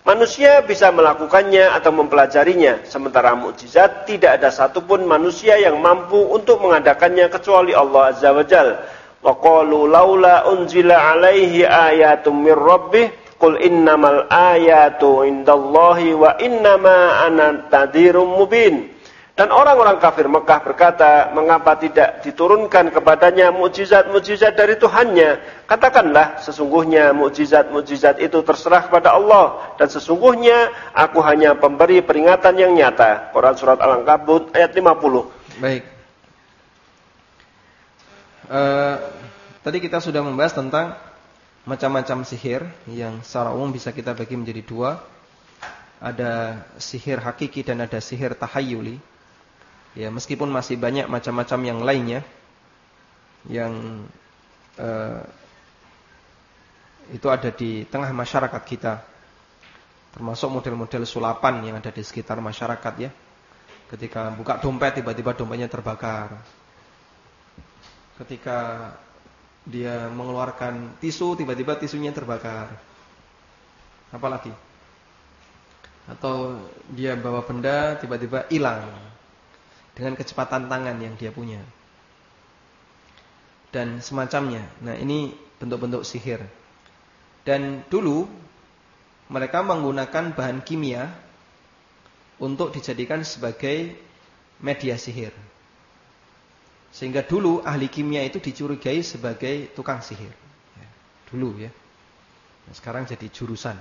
Speaker 2: Manusia bisa melakukannya atau mempelajarinya, sementara mukjizat tidak ada satupun manusia yang mampu untuk mengadakannya kecuali Allah Azza wa Jalla. Wa qalu laula unzila alaihi ayatum mir rabbih qul innamal ayatu indallahi wa innama ana nadhirum mubin. Dan orang-orang kafir Mekah berkata, mengapa tidak diturunkan kepadanya mukjizat-mukjizat dari Tuhannya? Katakanlah, sesungguhnya mukjizat-mukjizat itu terserah kepada Allah. Dan sesungguhnya aku hanya pemberi peringatan yang nyata. Quran Surat Al-Ankabut ayat lima puluh.
Speaker 1: Baik. Uh, tadi kita sudah membahas tentang macam-macam sihir yang secara umum bisa kita bagi menjadi dua. Ada sihir hakiki dan ada sihir tahayyuli. Ya, meskipun masih banyak macam-macam yang lainnya yang uh, itu ada di tengah masyarakat kita, termasuk model-model sulapan yang ada di sekitar masyarakat ya. Ketika buka dompet tiba-tiba dompetnya terbakar. Ketika dia mengeluarkan tisu tiba-tiba tisunya terbakar. Apalagi? Atau dia bawa benda tiba-tiba hilang dengan kecepatan tangan yang dia punya dan semacamnya. Nah, ini bentuk-bentuk sihir. Dan dulu mereka menggunakan bahan kimia untuk dijadikan sebagai media sihir. Sehingga dulu ahli kimia itu dicurigai sebagai tukang sihir ya, dulu ya. Nah, sekarang jadi jurusan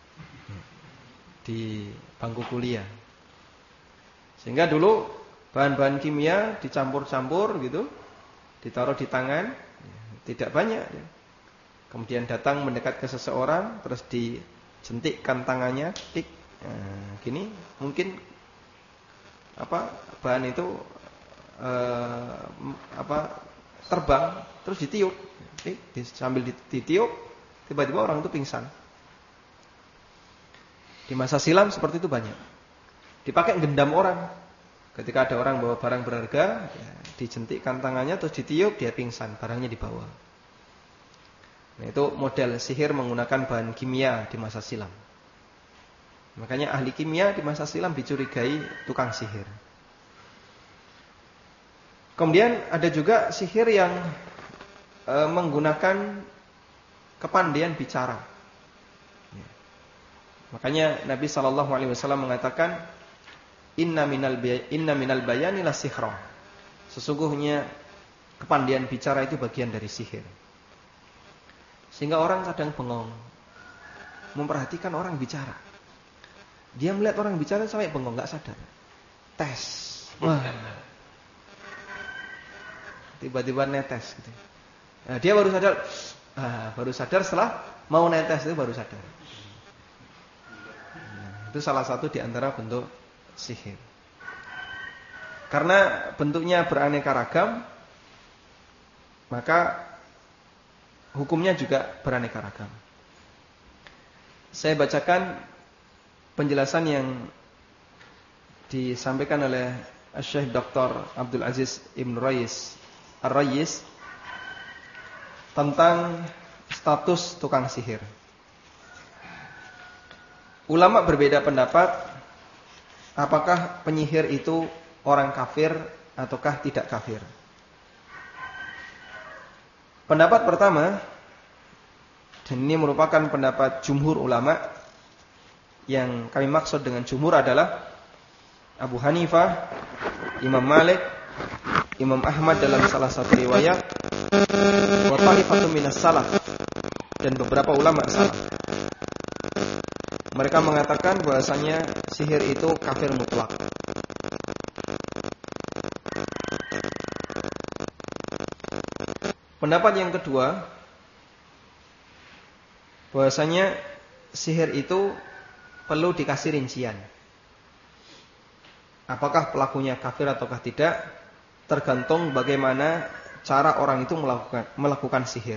Speaker 1: di bangku kuliah. Sehingga dulu bahan-bahan kimia dicampur-campur gitu, ditaruh di tangan, tidak banyak. Kemudian datang mendekat ke seseorang, terus dijentikkan tangannya, tik, nah, gini, mungkin apa bahan itu eh, apa terbang, terus ditiup, tik, sambil ditiup, tiba-tiba orang itu pingsan. Di masa silam seperti itu banyak. Dipakai gendam orang. Ketika ada orang bawa barang berharga, ya, dijentikkan tangannya terus ditiup, dia pingsan, barangnya dibawa. Nah, itu model sihir menggunakan bahan kimia di masa silam. Makanya ahli kimia di masa silam dicurigai tukang sihir. Kemudian ada juga sihir yang e, menggunakan kepandaian bicara. Ya. Makanya Nabi shallallahu alaihi wasallam mengatakan, Inna minal bay- inna minal bayani la sihra. Sesungguhnya kepandaian bicara itu bagian dari sihir. Sehingga orang kadang bengong memperhatikan orang bicara. Dia melihat orang bicara sampai bengong, enggak sadar. Tes. Wah. Tiba-tiba netes gitu. Nah, dia baru sadar, ah, baru sadar setelah mau netes itu baru sadar. Nah, itu salah satu di antara bentuk sihir. Karena bentuknya beraneka ragam, maka hukumnya juga beraneka ragam. Saya bacakan penjelasan yang disampaikan oleh Syekh Doktor Abdul Aziz Ibn Rayis Ar-Rayis tentang status tukang sihir. Ulama berbeda pendapat apakah penyihir itu orang kafir ataukah tidak kafir. Pendapat pertama, dan ini merupakan pendapat jumhur ulama, yang kami maksud dengan jumhur adalah Abu Hanifah, Imam Malik, Imam Ahmad dalam salah satu riwayat, wa ta'ifatun minas salaf, dan beberapa ulama salaf. Mereka mengatakan bahwasanya sihir itu kafir mutlak. Pendapat yang kedua, bahwasanya sihir itu perlu dikasih rincian. Apakah pelakunya kafir ataukah tidak, tergantung bagaimana cara orang itu melakukan melakukan sihir.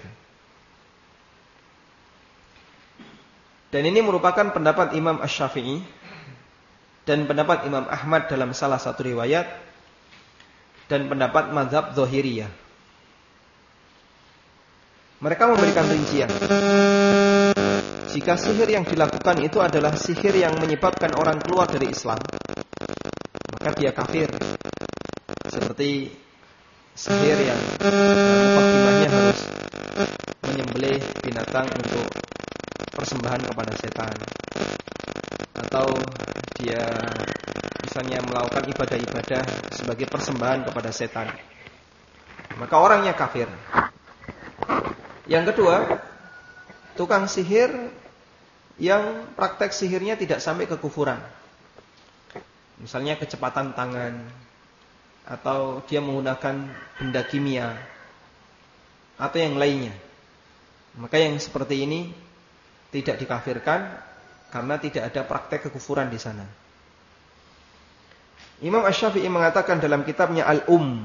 Speaker 1: Dan ini merupakan pendapat Imam Asy-Syafi'i dan pendapat Imam Ahmad dalam salah satu riwayat, dan pendapat mazhab Dzahiriyah. Mereka memberikan rincian. jika sihir yang dilakukan itu adalah sihir yang menyebabkan orang keluar dari Islam, maka dia kafir. Seperti sihir yang mukadimahnya harus menyembelih binatang untuk persembahan kepada setan, atau dia misalnya melakukan ibadah-ibadah sebagai persembahan kepada setan, maka orangnya kafir. Yang kedua, tukang sihir yang praktek sihirnya tidak sampai ke kufuran, misalnya kecepatan tangan, atau dia menggunakan benda kimia atau yang lainnya, maka yang seperti ini tidak dikafirkan karena tidak ada praktek kekufuran di sana. Imam Asy-Syafi'i mengatakan dalam kitabnya Al-Um,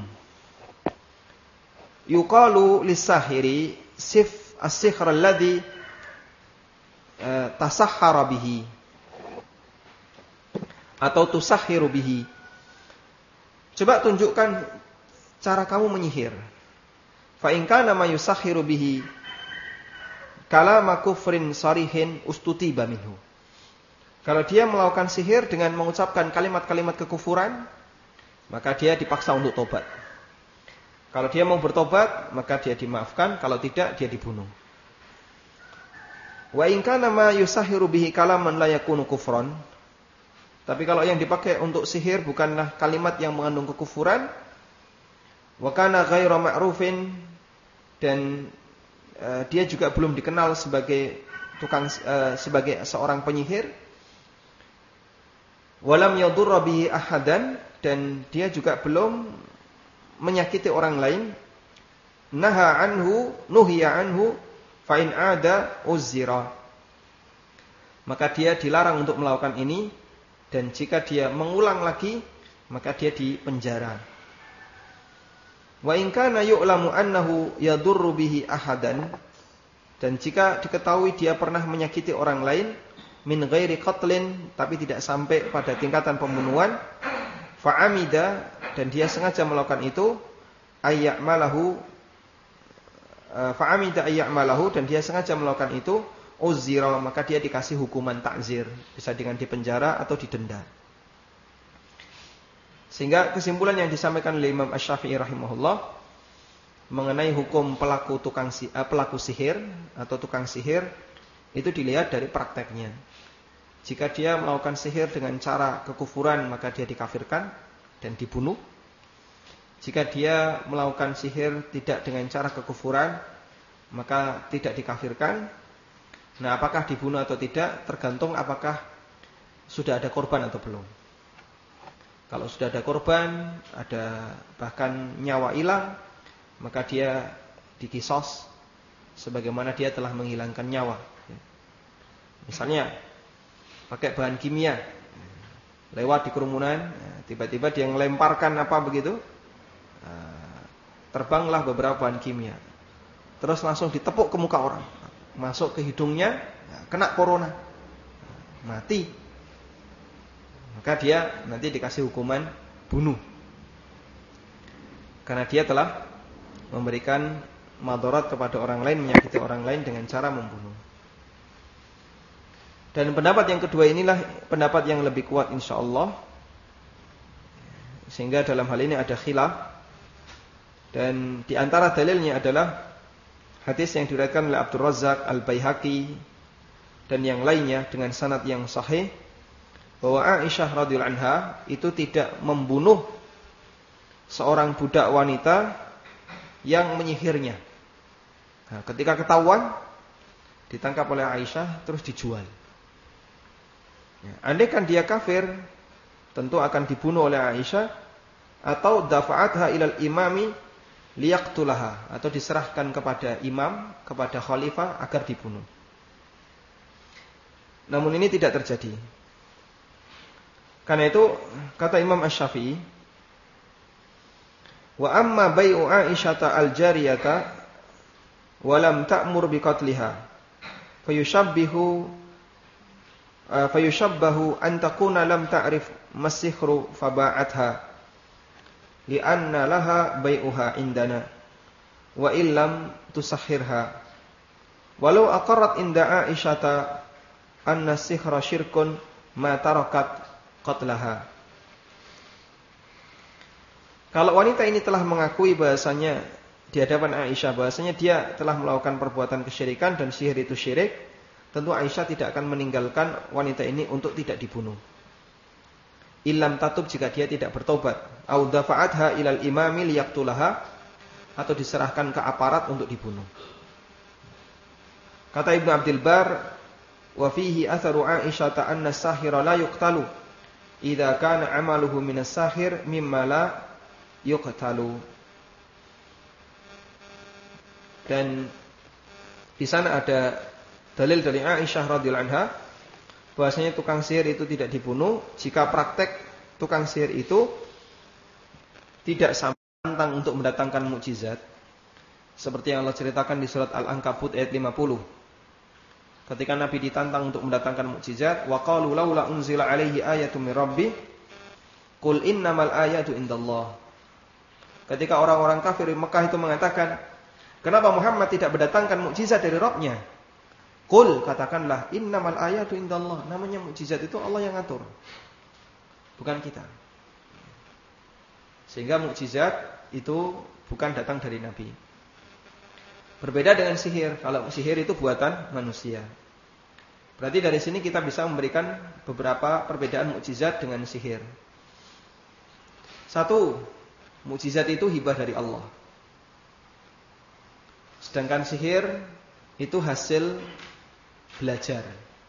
Speaker 1: yuqalu lis-sahiri sif as-sihr alladhi tasahhara bihi atau tusahhiru bihi. Coba tunjukkan cara kamu menyihir. Fa in kana ma yusahhiru bihi kalama kufrin sarihin ustutiba minhu. Kalau dia melakukan sihir dengan mengucapkan kalimat-kalimat kekufuran, maka dia dipaksa untuk tobat. Kalau dia mau bertobat, maka dia dimaafkan, kalau tidak dia dibunuh. Wa in kana ma yusahhiru bihi kalaman la yakunu kufran. Tapi kalau yang dipakai untuk sihir bukanlah kalimat yang mengandung kekufuran, wa kana ghairu ma'rufin, dan uh, dia juga belum dikenal sebagai tukang uh, sebagai seorang penyihir, walam yadurra bihi ahadan, dan dia juga belum menyakiti orang lain, naha anhu nuhiya anhu fa in ada uzira, maka dia dilarang untuk melakukan ini, dan jika dia mengulang lagi maka dia dipenjara. Wa in kana yu'lamu annahu yadurru bihi ahadan, dan jika diketahui dia pernah menyakiti orang lain, min ghairi qatlin, tapi tidak sampai pada tingkatan pembunuhan, fa'amida, dan dia sengaja melakukan itu, ayya'malahu fa'amida ayya'malahu, dan dia sengaja melakukan itu, uzira, maka dia dikasih hukuman takzir, bisa dengan dipenjara atau didenda. Sehingga kesimpulan yang disampaikan oleh Imam Asy-Syafi'i rahimahullah mengenai hukum pelaku tukang uh, pelaku sihir atau tukang sihir itu dilihat dari prakteknya. Jika dia melakukan sihir dengan cara kekufuran, maka dia dikafirkan dan dibunuh. Jika dia melakukan sihir tidak dengan cara kekufuran, maka tidak dikafirkan. Nah, apakah dibunuh atau tidak tergantung apakah sudah ada korban atau belum. Kalau sudah ada korban, ada bahkan nyawa hilang, maka dia dikisos sebagaimana dia telah menghilangkan nyawa. Misalnya pakai bahan kimia, lewat di kerumunan, tiba-tiba dia melemparkan apa begitu, terbanglah beberapa bahan kimia, terus langsung ditepuk ke muka orang, masuk ke hidungnya, kena corona, mati. Maka dia nanti dikasih hukuman bunuh, karena dia telah memberikan madarat kepada orang lain, menyakiti orang lain dengan cara membunuh. Dan pendapat yang kedua inilah pendapat yang lebih kuat insyaallah, sehingga dalam hal ini ada khilaf. Dan di antara dalilnya adalah hadis yang diriwayatkan oleh Abdul Razzaq Al-Baihaqi dan yang lainnya dengan sanad yang sahih, bahwa Aisyah radhiyallahu anha itu tidak membunuh seorang budak wanita yang menyihirnya. Nah, ketika ketahuan, ditangkap oleh Aisyah terus dijual. Ya, andai kan dia kafir, tentu akan dibunuh oleh Aisyah, atau dafa'atha ilal imami liyaqtulaha, atau diserahkan kepada imam, kepada khalifah agar dibunuh. Namun ini tidak terjadi. Karena itu kata Imam Asy-Syafi'i, wa amma bai'u Aisyata al-jariyata wa lam ta'mur biqatliha fayushabbihu uh, fayushabbahu an takuna lam ta'rif masihru faba'atha li'anna laha bai'uha indana wa illam tusahhirha Walau aqarrat inda Aisyata anna sihra syirkun ma tarakat qatlaha. Kalau wanita ini telah mengakui bahasanya di hadapan Aisyah bahasanya dia telah melakukan perbuatan kesyirikan dan sihir itu syirik, tentu Aisyah tidak akan meninggalkan wanita ini untuk tidak dibunuh. Illam tatub, jika dia tidak bertobat, au dafa'atha ilal imami liyaqtulaha, atau diserahkan ke aparat untuk dibunuh. Kata Ibnu Abdul Bar, wa fihi atharu Aisyah anna as-sahira la yuqtalu idza kana 'amaluhu min as-sahir mimma la yuqtalu. Dan di sana ada dalil dari Aisyah radhiyallahu anha bahwasanya tukang sihir itu tidak dibunuh jika praktek tukang sihir itu tidak sampai untuk mendatangkan mukjizat, seperti yang Allah ceritakan di surat Al-Ankabut ayat lima puluh. Ketika Nabi ditantang untuk mendatangkan mukjizat, wa qalu laula unzila alaihi ayatun mir rabbih qul innamal ayatu indallah. Ketika orang-orang kafir di Mekah itu mengatakan, kenapa Muhammad tidak mendatangkan mukjizat dari Rabb-Nya? Qul, katakanlah, innamal ayatu indallah. Namanya mukjizat itu Allah yang ngatur, bukan kita. Sehingga mukjizat itu bukan datang dari Nabi. Berbeda dengan sihir. Kalau sihir itu buatan manusia. Berarti dari sini kita bisa memberikan beberapa perbedaan mukjizat dengan sihir. Satu, mukjizat itu hibah dari Allah. Sedangkan sihir itu hasil belajar.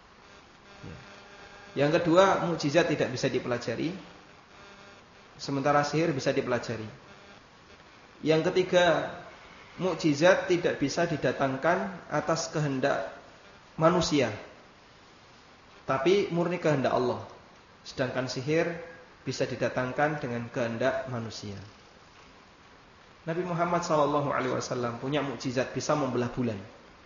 Speaker 1: Yang kedua, mukjizat tidak bisa dipelajari, sementara sihir bisa dipelajari. Yang ketiga, mukjizat tidak bisa didatangkan atas kehendak manusia, tapi murni kehendak Allah. Sedangkan sihir bisa didatangkan dengan kehendak manusia. Nabi Muhammad shallallahu alaihi wasallam punya mukjizat bisa membelah bulan.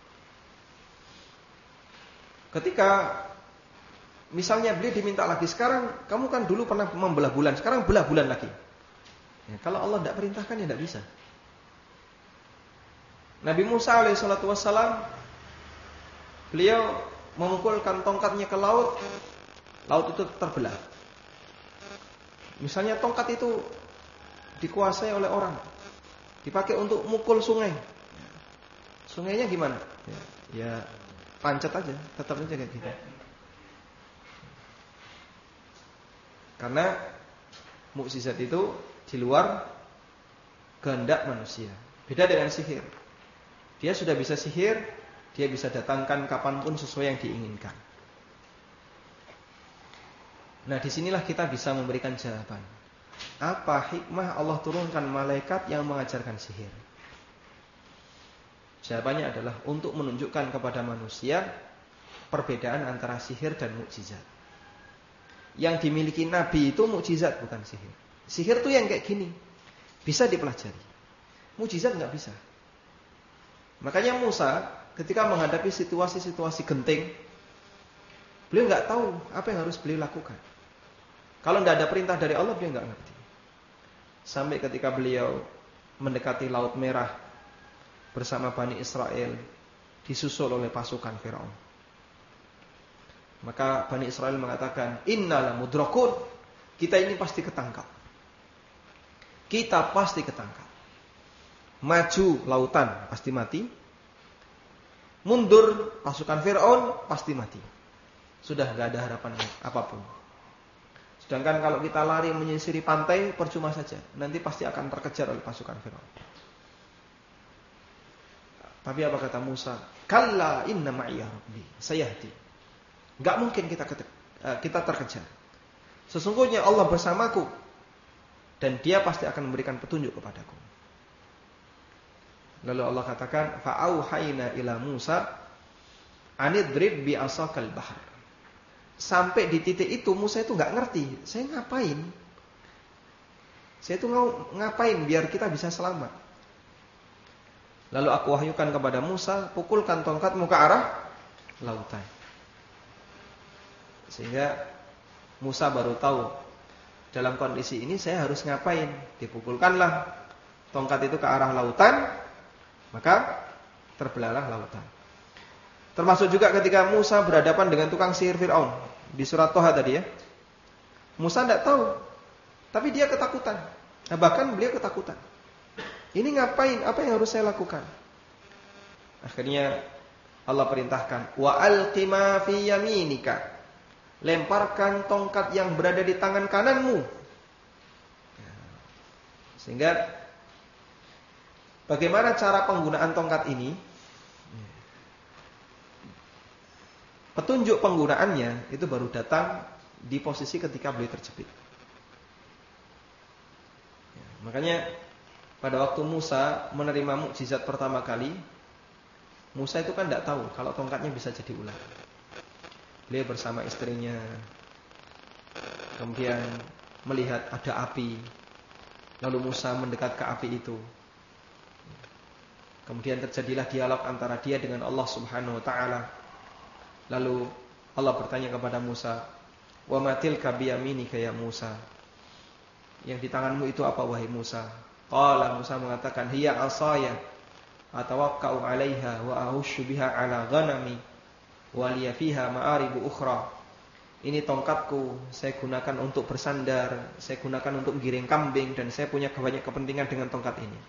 Speaker 1: Ketika misalnya beliau diminta lagi, sekarang kamu kan dulu pernah membelah bulan, sekarang belah bulan lagi. Ya, kalau Allah tidak perintahkan ya tidak bisa. Nabi Musa alaihi salatu wasallam, beliau memukulkan tongkatnya ke laut, laut itu terbelah. Misalnya tongkat itu dikuasai oleh orang, dipakai untuk mukul sungai. Sungainya gimana? Ya, ya pancet aja, tetap aja kayak gitu. Karena mukjizat itu di luar kehendak manusia. Beda dengan sihir. Dia sudah bisa sihir, dia bisa datangkan kapanpun sesuai yang diinginkan. Nah, disinilah kita bisa memberikan jawaban. Apa hikmah Allah turunkan malaikat yang mengajarkan sihir? Jawabannya adalah untuk menunjukkan kepada manusia perbedaan antara sihir dan mukjizat. Yang dimiliki Nabi itu mukjizat, bukan sihir. Sihir itu yang kayak gini, bisa dipelajari. Mukjizat nggak bisa. Makanya Musa ketika menghadapi situasi-situasi genting, beliau nggak tahu apa yang harus beliau lakukan. Kalau tidak ada perintah dari Allah, beliau nggak ngerti. Sampai ketika beliau mendekati Laut Merah bersama Bani Israel, disusul oleh pasukan Firaun. Maka Bani Israel mengatakan, Inna lamudrakun, kita ini pasti ketangkap. Kita pasti ketangkap. Maju lautan pasti mati, mundur pasukan Firaun pasti mati. Sudah nggak ada harapan apapun. Sedangkan kalau kita lari menyisiri pantai, percuma saja. Nanti pasti akan terkejar oleh pasukan Firaun. Tapi apa kata Musa? Kalla inna ma'iya rabbi sayahdi. Enggak mungkin kita kita terkejar. Sesungguhnya Allah bersamaku dan Dia pasti akan memberikan petunjuk kepadaku. Lalu Allah katakan, fa'auhayna ila Musa anidrib bi asakal bahar. Sampai di titik itu Musa itu nggak ngerti, saya ngapain? Saya itu mau ngapain biar kita bisa selamat? Lalu aku wahyukan kepada Musa, pukulkan tongkatmu ke arah lautan. Sehingga Musa baru tahu dalam kondisi ini saya harus ngapain. Dipukulkanlah tongkat itu ke arah lautan, maka terbelahlah lautan. Termasuk juga ketika Musa berhadapan dengan tukang sihir Fir'aun di surat Toha tadi ya. Musa tidak tahu, tapi dia ketakutan. Nah, bahkan beliau ketakutan. Ini ngapain? Apa yang harus saya lakukan? Akhirnya Allah perintahkan, wa alqi ma fi yaminika. Lemparkan tongkat yang berada di tangan kananmu. Sehingga bagaimana cara penggunaan tongkat ini? Petunjuk penggunaannya itu baru datang di posisi ketika beliau terjepit. Ya, makanya pada waktu Musa menerima mukjizat pertama kali, Musa itu kan tidak tahu kalau tongkatnya bisa jadi ular. Beliau bersama istrinya, kemudian melihat ada api, lalu Musa mendekat ke api itu. Kemudian terjadilah dialog antara dia dengan Allah Subhanahu Wa Taala. Lalu Allah bertanya kepada Musa, "Wa ma tilka biyaminika ya Musa?" Yang di tanganmu itu apa wahai Musa? Qala, Musa mengatakan, "Hiya 'asaya atawakka'u 'alaiha wa ahushu biha 'ala ghanami wa liya fiha ma'aribu ukhra." Ini tongkatku, saya gunakan untuk bersandar, saya gunakan untuk giring kambing, dan saya punya banyak kepentingan dengan tongkat ini.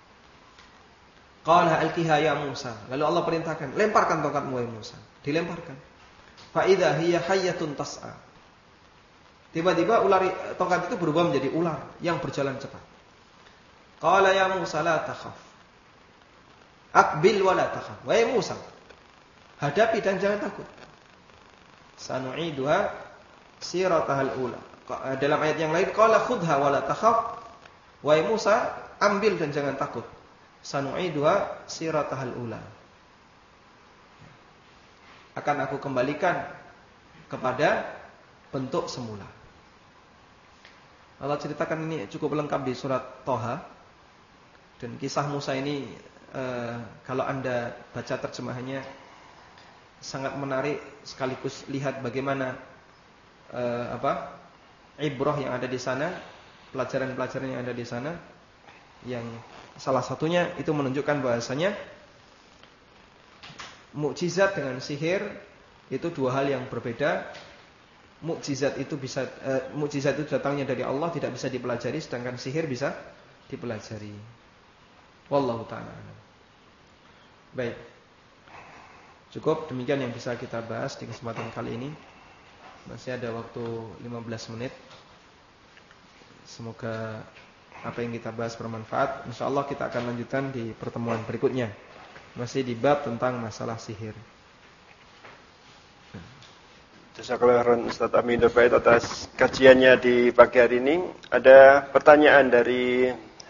Speaker 1: Qala alqiha ya Musa. Lalu Allah perintahkan, lemparkan tongkatmu wahai Musa. Dilemparkan. Fa idza hiya hayyatun tas'a. Tiba-tiba ular tongkat itu berubah menjadi ular yang berjalan cepat. Qala ya Musa la takhaf. Aqbil wa la takhaf. Wahai Musa, hadapi dan jangan takut. Sanu'iduha siratahal ula. Dalam ayat yang lain, qala khudha wa la takhaf. Wahai Musa, ambil dan jangan takut. Sanu'iduha siratahal ula. Akan aku kembalikan kepada bentuk semula. Allah ceritakan ini cukup lengkap di surat Toha. Dan kisah Musa ini eh, kalau Anda baca terjemahannya sangat menarik, sekaligus lihat bagaimana eh, apa ibrah yang ada di sana, pelajaran-pelajaran yang ada di sana, yang salah satunya itu menunjukkan bahasanya mukjizat dengan sihir itu dua hal yang berbeda. Mukjizat itu bisa uh, mukjizat itu datangnya dari Allah, tidak bisa dipelajari, sedangkan sihir bisa dipelajari. Wallahu ta'ala. Baik. Cukup demikian yang bisa kita bahas di kesempatan kali ini. Masih ada waktu lima belas menit. Semoga apa yang kita bahas bermanfaat. Insyaallah kita akan lanjutkan di pertemuan berikutnya. Masih di bab tentang masalah sihir.
Speaker 2: Jazakallahu khairan Ustaz Amin Darbaid atas kajiannya di pagi hari ini. Ada pertanyaan dari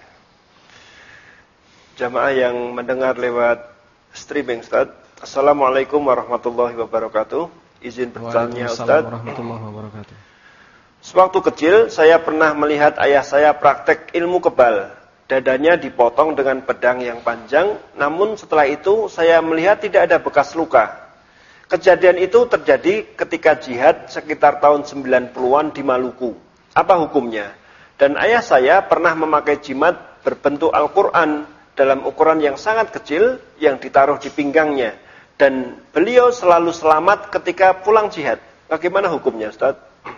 Speaker 2: jamaah yang mendengar lewat streaming Ustaz. Assalamualaikum warahmatullahi wabarakatuh. Izin bertanya Ustaz.
Speaker 1: Waalaikumsalam warahmatullahi wabarakatuh.
Speaker 2: Sewaktu kecil saya pernah melihat ayah saya praktek ilmu kebal. Dadanya dipotong dengan pedang yang panjang, namun setelah itu saya melihat tidak ada bekas luka. Kejadian itu terjadi ketika jihad sekitar tahun sembilan puluhan di Maluku. Apa hukumnya? Dan ayah saya pernah memakai jimat berbentuk Al-Quran dalam ukuran yang sangat kecil yang ditaruh di pinggangnya. Dan beliau selalu selamat ketika pulang jihad. Bagaimana hukumnya, Ustaz?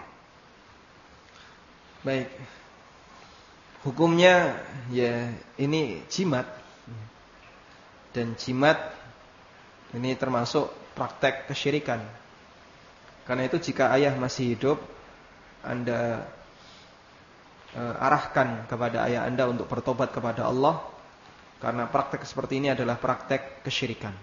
Speaker 1: Baik. Hukumnya ya ini jimat. Dan jimat ini termasuk praktek kesyirikan. Karena itu jika ayah masih hidup, Anda uh, arahkan kepada ayah Anda untuk bertobat kepada Allah. Karena praktek seperti ini adalah praktek kesyirikan.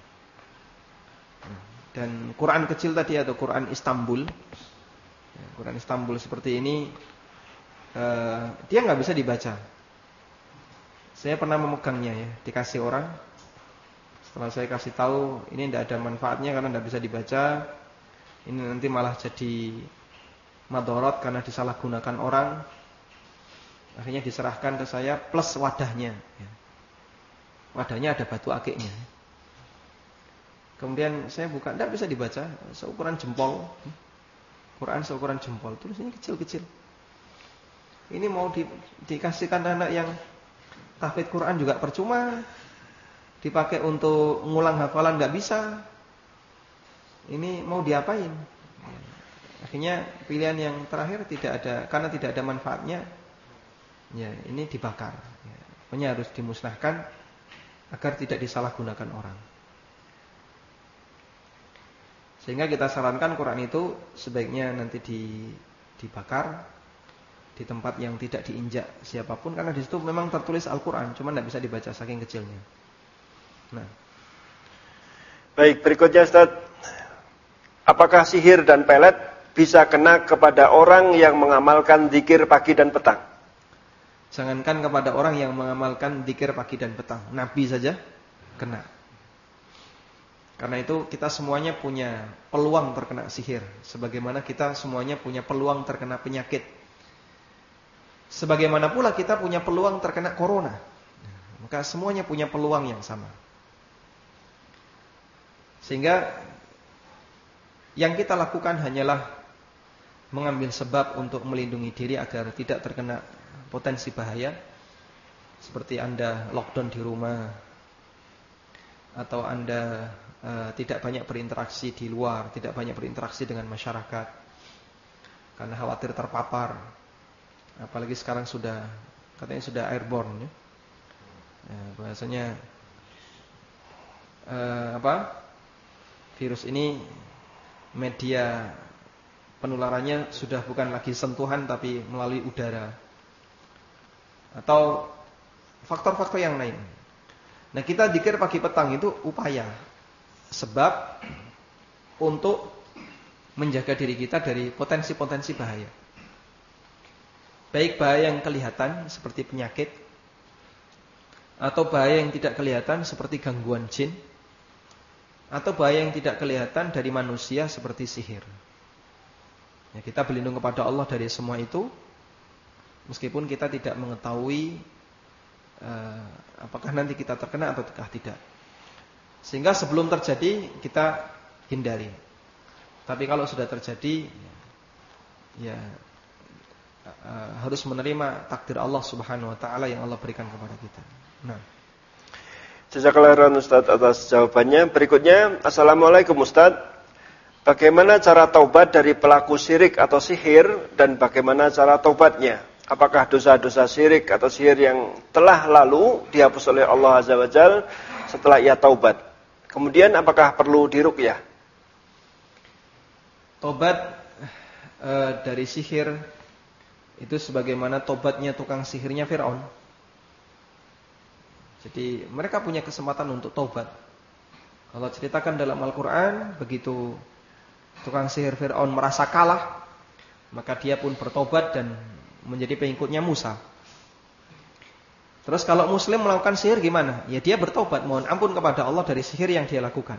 Speaker 1: Dan Quran kecil tadi atau Quran Istanbul, ya, Quran Istanbul seperti ini, uh, dia nggak bisa dibaca. Saya pernah memegangnya ya, dikasih orang. Setelah saya kasih tahu, ini tidak ada manfaatnya karena tidak bisa dibaca. Ini nanti malah jadi madorot karena disalahgunakan orang. Akhirnya diserahkan ke saya plus wadahnya. Wadahnya ada batu akiknya. Kemudian saya buka, tidak bisa dibaca, seukuran jempol. Quran seukuran jempol, tulisannya kecil-kecil. Ini mau di, dikasihkan anak yang tahfidz Quran juga percuma. Dipakai untuk ngulang hafalan nggak bisa. ini mau diapain? Akhirnya pilihan yang terakhir tidak ada, karena tidak ada manfaatnya, ya ini dibakar. Ya, pokoknya harus dimusnahkan agar tidak disalahgunakan orang. Sehingga kita sarankan Quran itu sebaiknya nanti dibakar di tempat yang tidak diinjak siapapun, karena di situ memang tertulis Al-Quran, cuma tidak bisa dibaca saking kecilnya. Nah,
Speaker 2: baik, berikutnya Ustaz, apakah sihir dan pelet bisa kena kepada orang yang mengamalkan zikir pagi dan petang?
Speaker 1: Jangankan kepada orang yang mengamalkan zikir pagi dan petang, Nabi saja kena. Karena itu kita semuanya punya peluang terkena sihir, sebagaimana kita semuanya punya peluang terkena penyakit. Sebagaimana pula kita punya peluang terkena corona. Maka semuanya punya peluang yang sama. Sehingga yang kita lakukan hanyalah mengambil sebab untuk melindungi diri agar tidak terkena potensi bahaya. Seperti Anda lockdown di rumah, atau Anda uh, tidak banyak berinteraksi di luar, tidak banyak berinteraksi dengan masyarakat karena khawatir terpapar. Apalagi sekarang sudah, katanya sudah airborne ya. Ya, bahasanya uh, apa? Virus ini media penularannya sudah bukan lagi sentuhan tapi melalui udara atau faktor-faktor yang lain. Nah, kita zikir pagi petang itu upaya, sebab untuk menjaga diri kita dari potensi-potensi bahaya. Baik bahaya yang kelihatan seperti penyakit, atau bahaya yang tidak kelihatan seperti gangguan jin, atau bahaya yang tidak kelihatan dari manusia seperti sihir. Ya, kita berlindung kepada Allah dari semua itu, meskipun kita tidak mengetahui uh, apakah nanti kita terkena atau tidak. Sehingga sebelum terjadi kita hindari. Tapi kalau sudah terjadi, ya uh, harus menerima takdir Allah Subhanahu Wa Taala yang Allah berikan kepada kita. Nah,
Speaker 2: jazakallahu khairan Ustaz atas jawabannya. Berikutnya, Assalamualaikum Ustaz. Bagaimana cara taubat dari pelaku syirik atau sihir, dan bagaimana cara taubatnya? Apakah dosa-dosa syirik atau sihir yang telah lalu dihapus oleh Allah Azza wa Jalla setelah ia taubat? Kemudian apakah perlu diruqyah?
Speaker 1: Tobat e, dari sihir itu sebagaimana tobatnya tukang sihirnya Fir'aun. Jadi mereka punya kesempatan untuk taubat. Allah ceritakan dalam Al-Quran, begitu tukang sihir Fir'aun merasa kalah, maka dia pun bertobat dan menjadi pengikutnya Musa. Terus kalau muslim melakukan sihir gimana? Ya dia bertobat, mohon ampun kepada Allah dari sihir yang dia lakukan.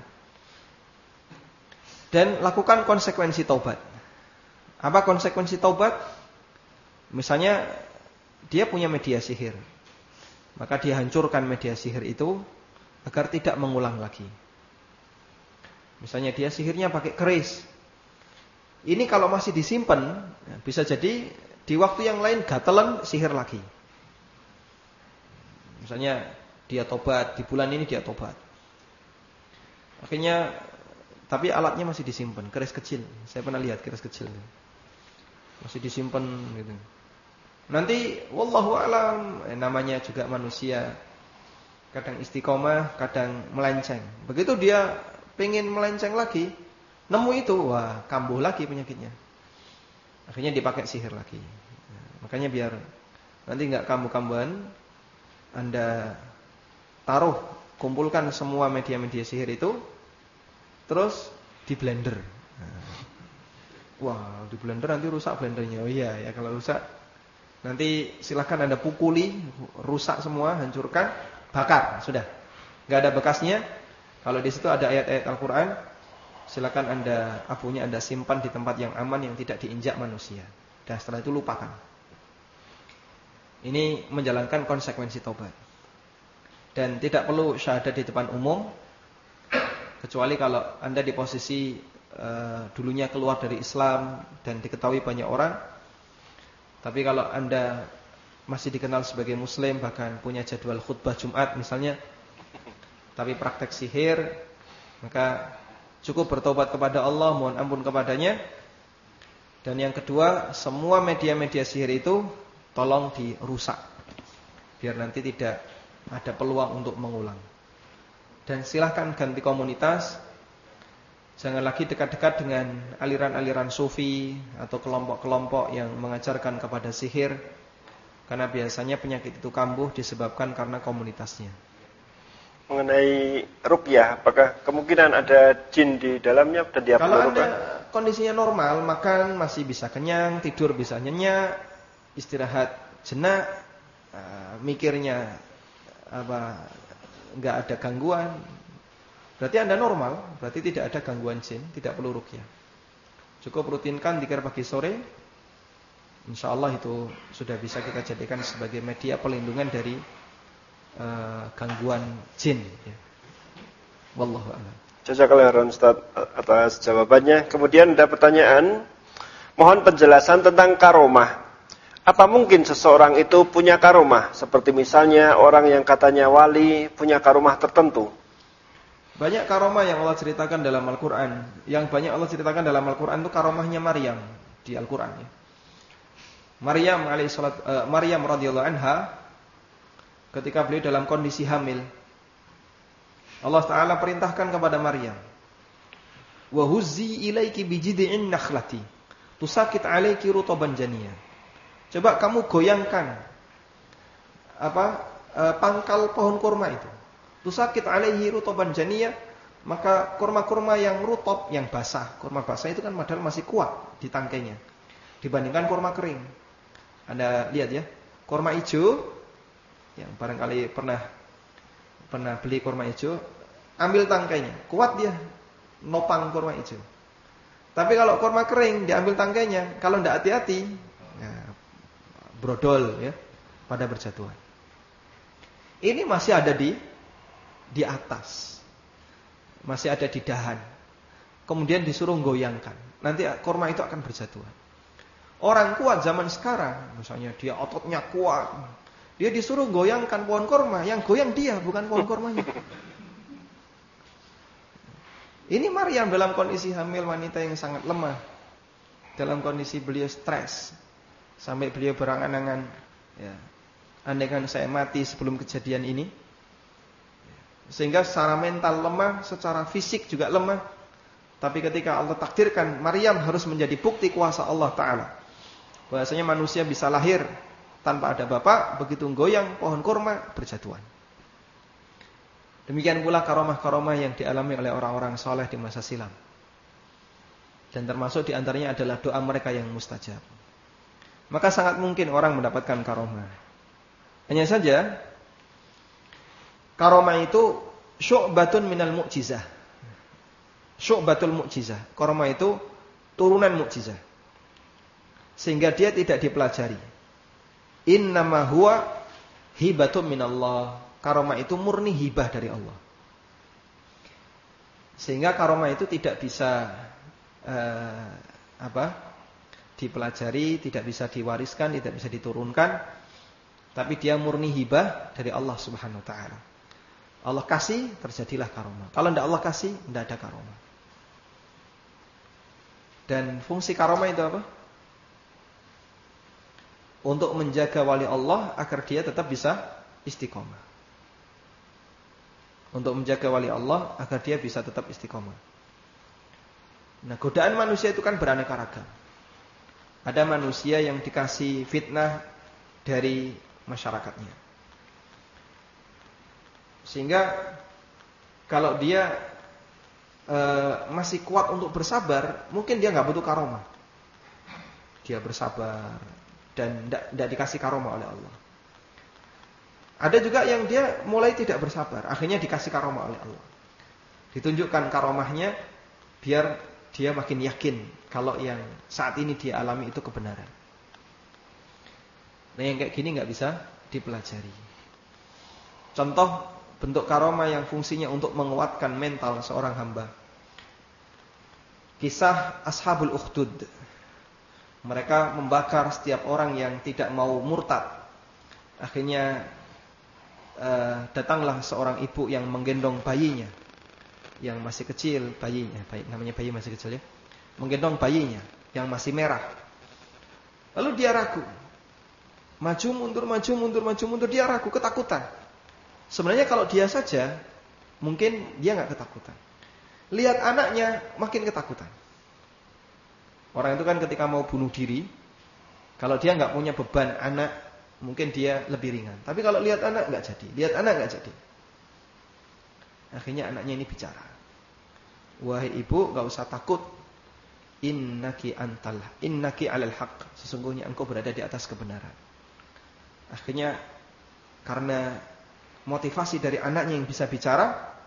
Speaker 1: Dan lakukan konsekuensi taubat. Apa konsekuensi taubat? Misalnya dia punya media sihir, maka dia hancurkan media sihir itu agar tidak mengulang lagi. Misalnya dia sihirnya pakai keris. Ini kalau masih disimpan, bisa jadi di waktu yang lain gatelan sihir lagi. Misalnya dia tobat, di bulan ini dia tobat. Akhirnya, tapi alatnya masih disimpan, keris kecil. Saya pernah lihat keris kecil. Masih disimpan gitu. Nanti wallahu a'lam, eh, namanya juga manusia. Kadang istiqomah, kadang melenceng. Begitu dia pengen melenceng lagi, nemu itu, wah kambuh lagi penyakitnya. Akhirnya dipakai sihir lagi. Nah, makanya biar nanti enggak kambuh-kambuhan, Anda taruh, kumpulkan semua media-media sihir itu, terus di blender. Nah, wah, di blender nanti rusak blendernya. Oh iya ya, kalau rusak nanti silakan Anda pukuli, rusak semua, hancurkan, bakar, sudah. Enggak ada bekasnya. Kalau di situ ada ayat-ayat Al-Qur'an, silakan Anda abunya Anda simpan di tempat yang aman yang tidak diinjak manusia. Dan setelah itu lupakan. Ini menjalankan konsekuensi taubat. Dan tidak perlu syahadat di depan umum, kecuali kalau Anda di posisi uh, dulunya keluar dari Islam dan diketahui banyak orang. Tapi kalau Anda masih dikenal sebagai muslim, bahkan punya jadwal khutbah Jumat misalnya, tapi praktek sihir, maka cukup bertobat kepada Allah, mohon ampun kepadanya. Dan yang kedua, semua media-media sihir itu tolong dirusak, biar nanti tidak ada peluang untuk mengulang. Dan silahkan ganti komunitas. Jangan lagi dekat-dekat dengan aliran-aliran sufi atau kelompok-kelompok yang mengajarkan kepada sihir, karena biasanya penyakit itu kambuh disebabkan karena komunitasnya.
Speaker 2: Mengenai ruqyah, apakah kemungkinan ada jin di dalamnya dan dia
Speaker 1: Kalau
Speaker 2: perlu
Speaker 1: Anda kondisinya normal, makan masih bisa kenyang, tidur bisa nyenyak, istirahat jenak, mikirnya apa enggak ada gangguan, berarti Anda normal, berarti tidak ada gangguan jin, tidak perlu ruqyah. Cukup rutinkan zikir pagi sore, insyaallah itu sudah bisa kita jadikan sebagai media pelindungan dari uh, gangguan jin ya. Wallahu a'lam.
Speaker 2: Jazakallahu khairan Ustaz atas jawabannya. Kemudian ada pertanyaan, mohon penjelasan tentang karomah. Apa mungkin seseorang itu punya karomah? Seperti misalnya orang yang katanya wali punya karomah tertentu.
Speaker 1: Banyak karomah yang Allah ceritakan dalam Al-Quran. Yang banyak Allah ceritakan dalam Al-Quran itu karomahnya Maryam di Al-Quran ya. Maryam alaihissalam, uh, Maryam radhiyallahu anha, ketika beliau dalam kondisi hamil, Allah Ta'ala perintahkan kepada Maryam, wa huzzi ilaiki bijid'in nakhlati tusakit alaiki rutaban janiyah. Coba kamu goyangkan apa e, pangkal pohon kurma itu. Tusakit alaihi rutaban janiyah, maka kurma-kurma yang rutab, yang basah, kurma basah itu kan padahal masih kuat di tangkainya dibandingkan kurma kering. Anda lihat ya, kurma hijau yang barangkali pernah pernah beli kurma hijau, ambil tangkainya, kuat dia nopang kurma hijau. Tapi kalau kurma kering diambil tangkainya, kalau tidak hati-hati ya, brodol ya, pada berjatuhan. Ini masih ada di di atas, masih ada di dahan. Kemudian disuruh goyangkan, nanti kurma itu akan berjatuhan. Orang kuat zaman sekarang, misalnya dia ototnya kuat, dia disuruh goyangkan pohon kurma, yang goyang dia bukan pohon kurmanya. Ini Maryam dalam kondisi hamil, wanita yang sangat lemah, dalam kondisi beliau stres, sampai beliau berangan-angan, ya, andaikan saya mati sebelum kejadian ini. Sehingga secara mental lemah, secara fisik juga lemah. Tapi ketika Allah takdirkan, Maryam harus menjadi bukti kuasa Allah Ta'ala, bahwasanya manusia bisa lahir tanpa ada bapak, begitu goyang pohon kurma berjatuhan. Demikian pula karomah-karomah yang dialami oleh orang-orang soleh di masa silam. Dan termasuk diantaranya adalah doa mereka yang mustajab. Maka sangat mungkin orang mendapatkan karomah. Hanya saja karomah itu syu'batun minal mu'jizah. Syu'batul mu'jizah. Karomah itu turunan mu'jizah, sehingga dia tidak dipelajari. Innama huwa hibatun minallah. Karomah itu murni hibah dari Allah. Sehingga karomah itu tidak bisa uh, apa? dipelajari, tidak bisa diwariskan, tidak bisa diturunkan, tapi dia murni hibah dari Allah Subhanahu wa taala. Allah kasih, terjadilah karomah. Kalau tidak Allah kasih, tidak ada karomah. Dan fungsi karomah itu apa? Untuk menjaga wali Allah agar dia tetap bisa istiqomah. Untuk menjaga wali Allah agar dia bisa tetap istiqomah. Nah, godaan manusia itu kan beraneka ragam. Ada manusia yang dikasih fitnah dari masyarakatnya, sehingga kalau dia e, masih kuat untuk bersabar, mungkin dia nggak butuh karomah. Dia bersabar dan tidak dikasih karomah oleh Allah. Ada juga yang dia mulai tidak bersabar, akhirnya dikasih karomah oleh Allah. Ditunjukkan karomahnya biar dia makin yakin kalau yang saat ini dia alami itu kebenaran. Nah, yang kayak gini nggak bisa dipelajari. Contoh bentuk karomah yang fungsinya untuk menguatkan mental seorang hamba. Kisah Ashabul Ukhdud. Mereka membakar setiap orang yang tidak mau murtad. Akhirnya uh, datanglah seorang ibu yang menggendong bayinya, yang masih kecil, bayinya, bayi, namanya bayi masih kecil ya, menggendong bayinya yang masih merah. Lalu dia ragu, maju mundur, maju mundur, maju mundur, dia ragu, ketakutan. Sebenarnya kalau dia saja, mungkin dia nggak ketakutan. Lihat anaknya makin ketakutan. Orang itu kan ketika mau bunuh diri, kalau dia nggak punya beban anak, mungkin dia lebih ringan. Tapi kalau lihat anak nggak jadi, lihat anak nggak jadi. Akhirnya anaknya ini bicara. Wahai ibu, nggak usah takut. Innaki antal, innaki alal haq. Sesungguhnya engkau berada di atas kebenaran. Akhirnya karena motivasi dari anaknya yang bisa bicara,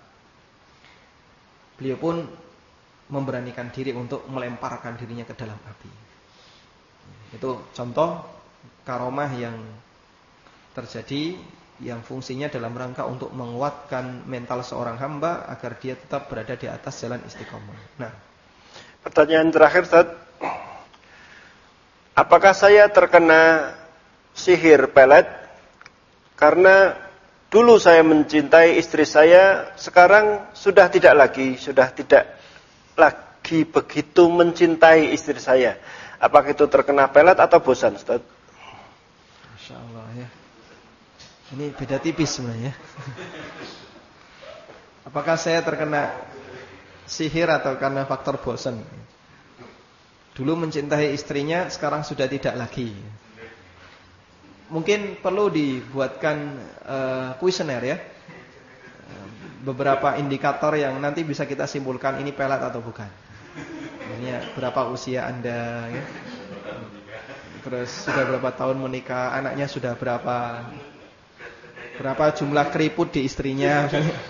Speaker 1: beliau pun memberanikan diri untuk melemparkan dirinya ke dalam api. Itu contoh karomah yang terjadi, yang fungsinya dalam rangka untuk menguatkan mental seorang hamba agar dia tetap berada di atas jalan istiqomah. Nah,
Speaker 2: pertanyaan terakhir, Ustaz. Apakah saya terkena sihir pelet karena dulu saya mencintai istri saya, sekarang sudah tidak lagi, sudah tidak lagi begitu mencintai istri saya. Apakah itu terkena pelet atau bosan, Ustaz?
Speaker 1: Masya Allah ya. Ini beda tipis sebenarnya. Apakah saya terkena sihir atau karena faktor bosan? Dulu mencintai istrinya, sekarang sudah tidak lagi. Mungkin perlu dibuatkan uh, kuesioner ya. Beberapa indikator yang nanti bisa kita simpulkan ini pelet atau bukan. Ini berapa usia Anda ya? Terus sudah berapa tahun menikah, anaknya sudah berapa, berapa jumlah keriput di istrinya.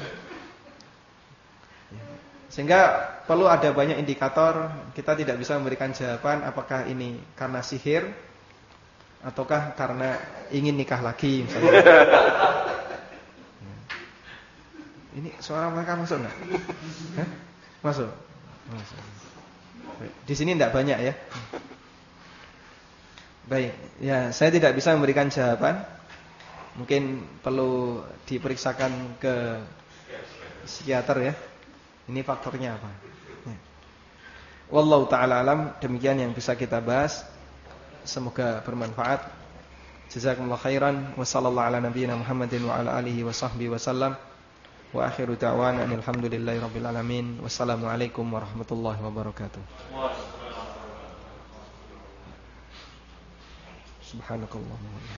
Speaker 1: Sehingga perlu ada banyak indikator. Kita tidak bisa memberikan jawaban apakah ini karena sihir ataukah karena ingin nikah lagi misalnya. Ini suara mereka masuk enggak? Hah? Masuk. Masuk. Di sini enggak banyak ya. Baik, ya saya tidak bisa memberikan jawaban. Mungkin perlu diperiksakan ke psikiater ya. Ini faktornya apa? Ya. Wallahu ta'ala alam, demikian yang bisa kita bahas. Semoga bermanfaat. Jazakumullah khairan. Wa sallallahu ala nabiyyina Muhammadin wa ala alihi wa sahbihi wa sallam. Wa akhiru da'wana alhamdulillahi rabbil alamin. Wassalamualaikum warahmatullahi wabarakatuh. Subhanakallahumma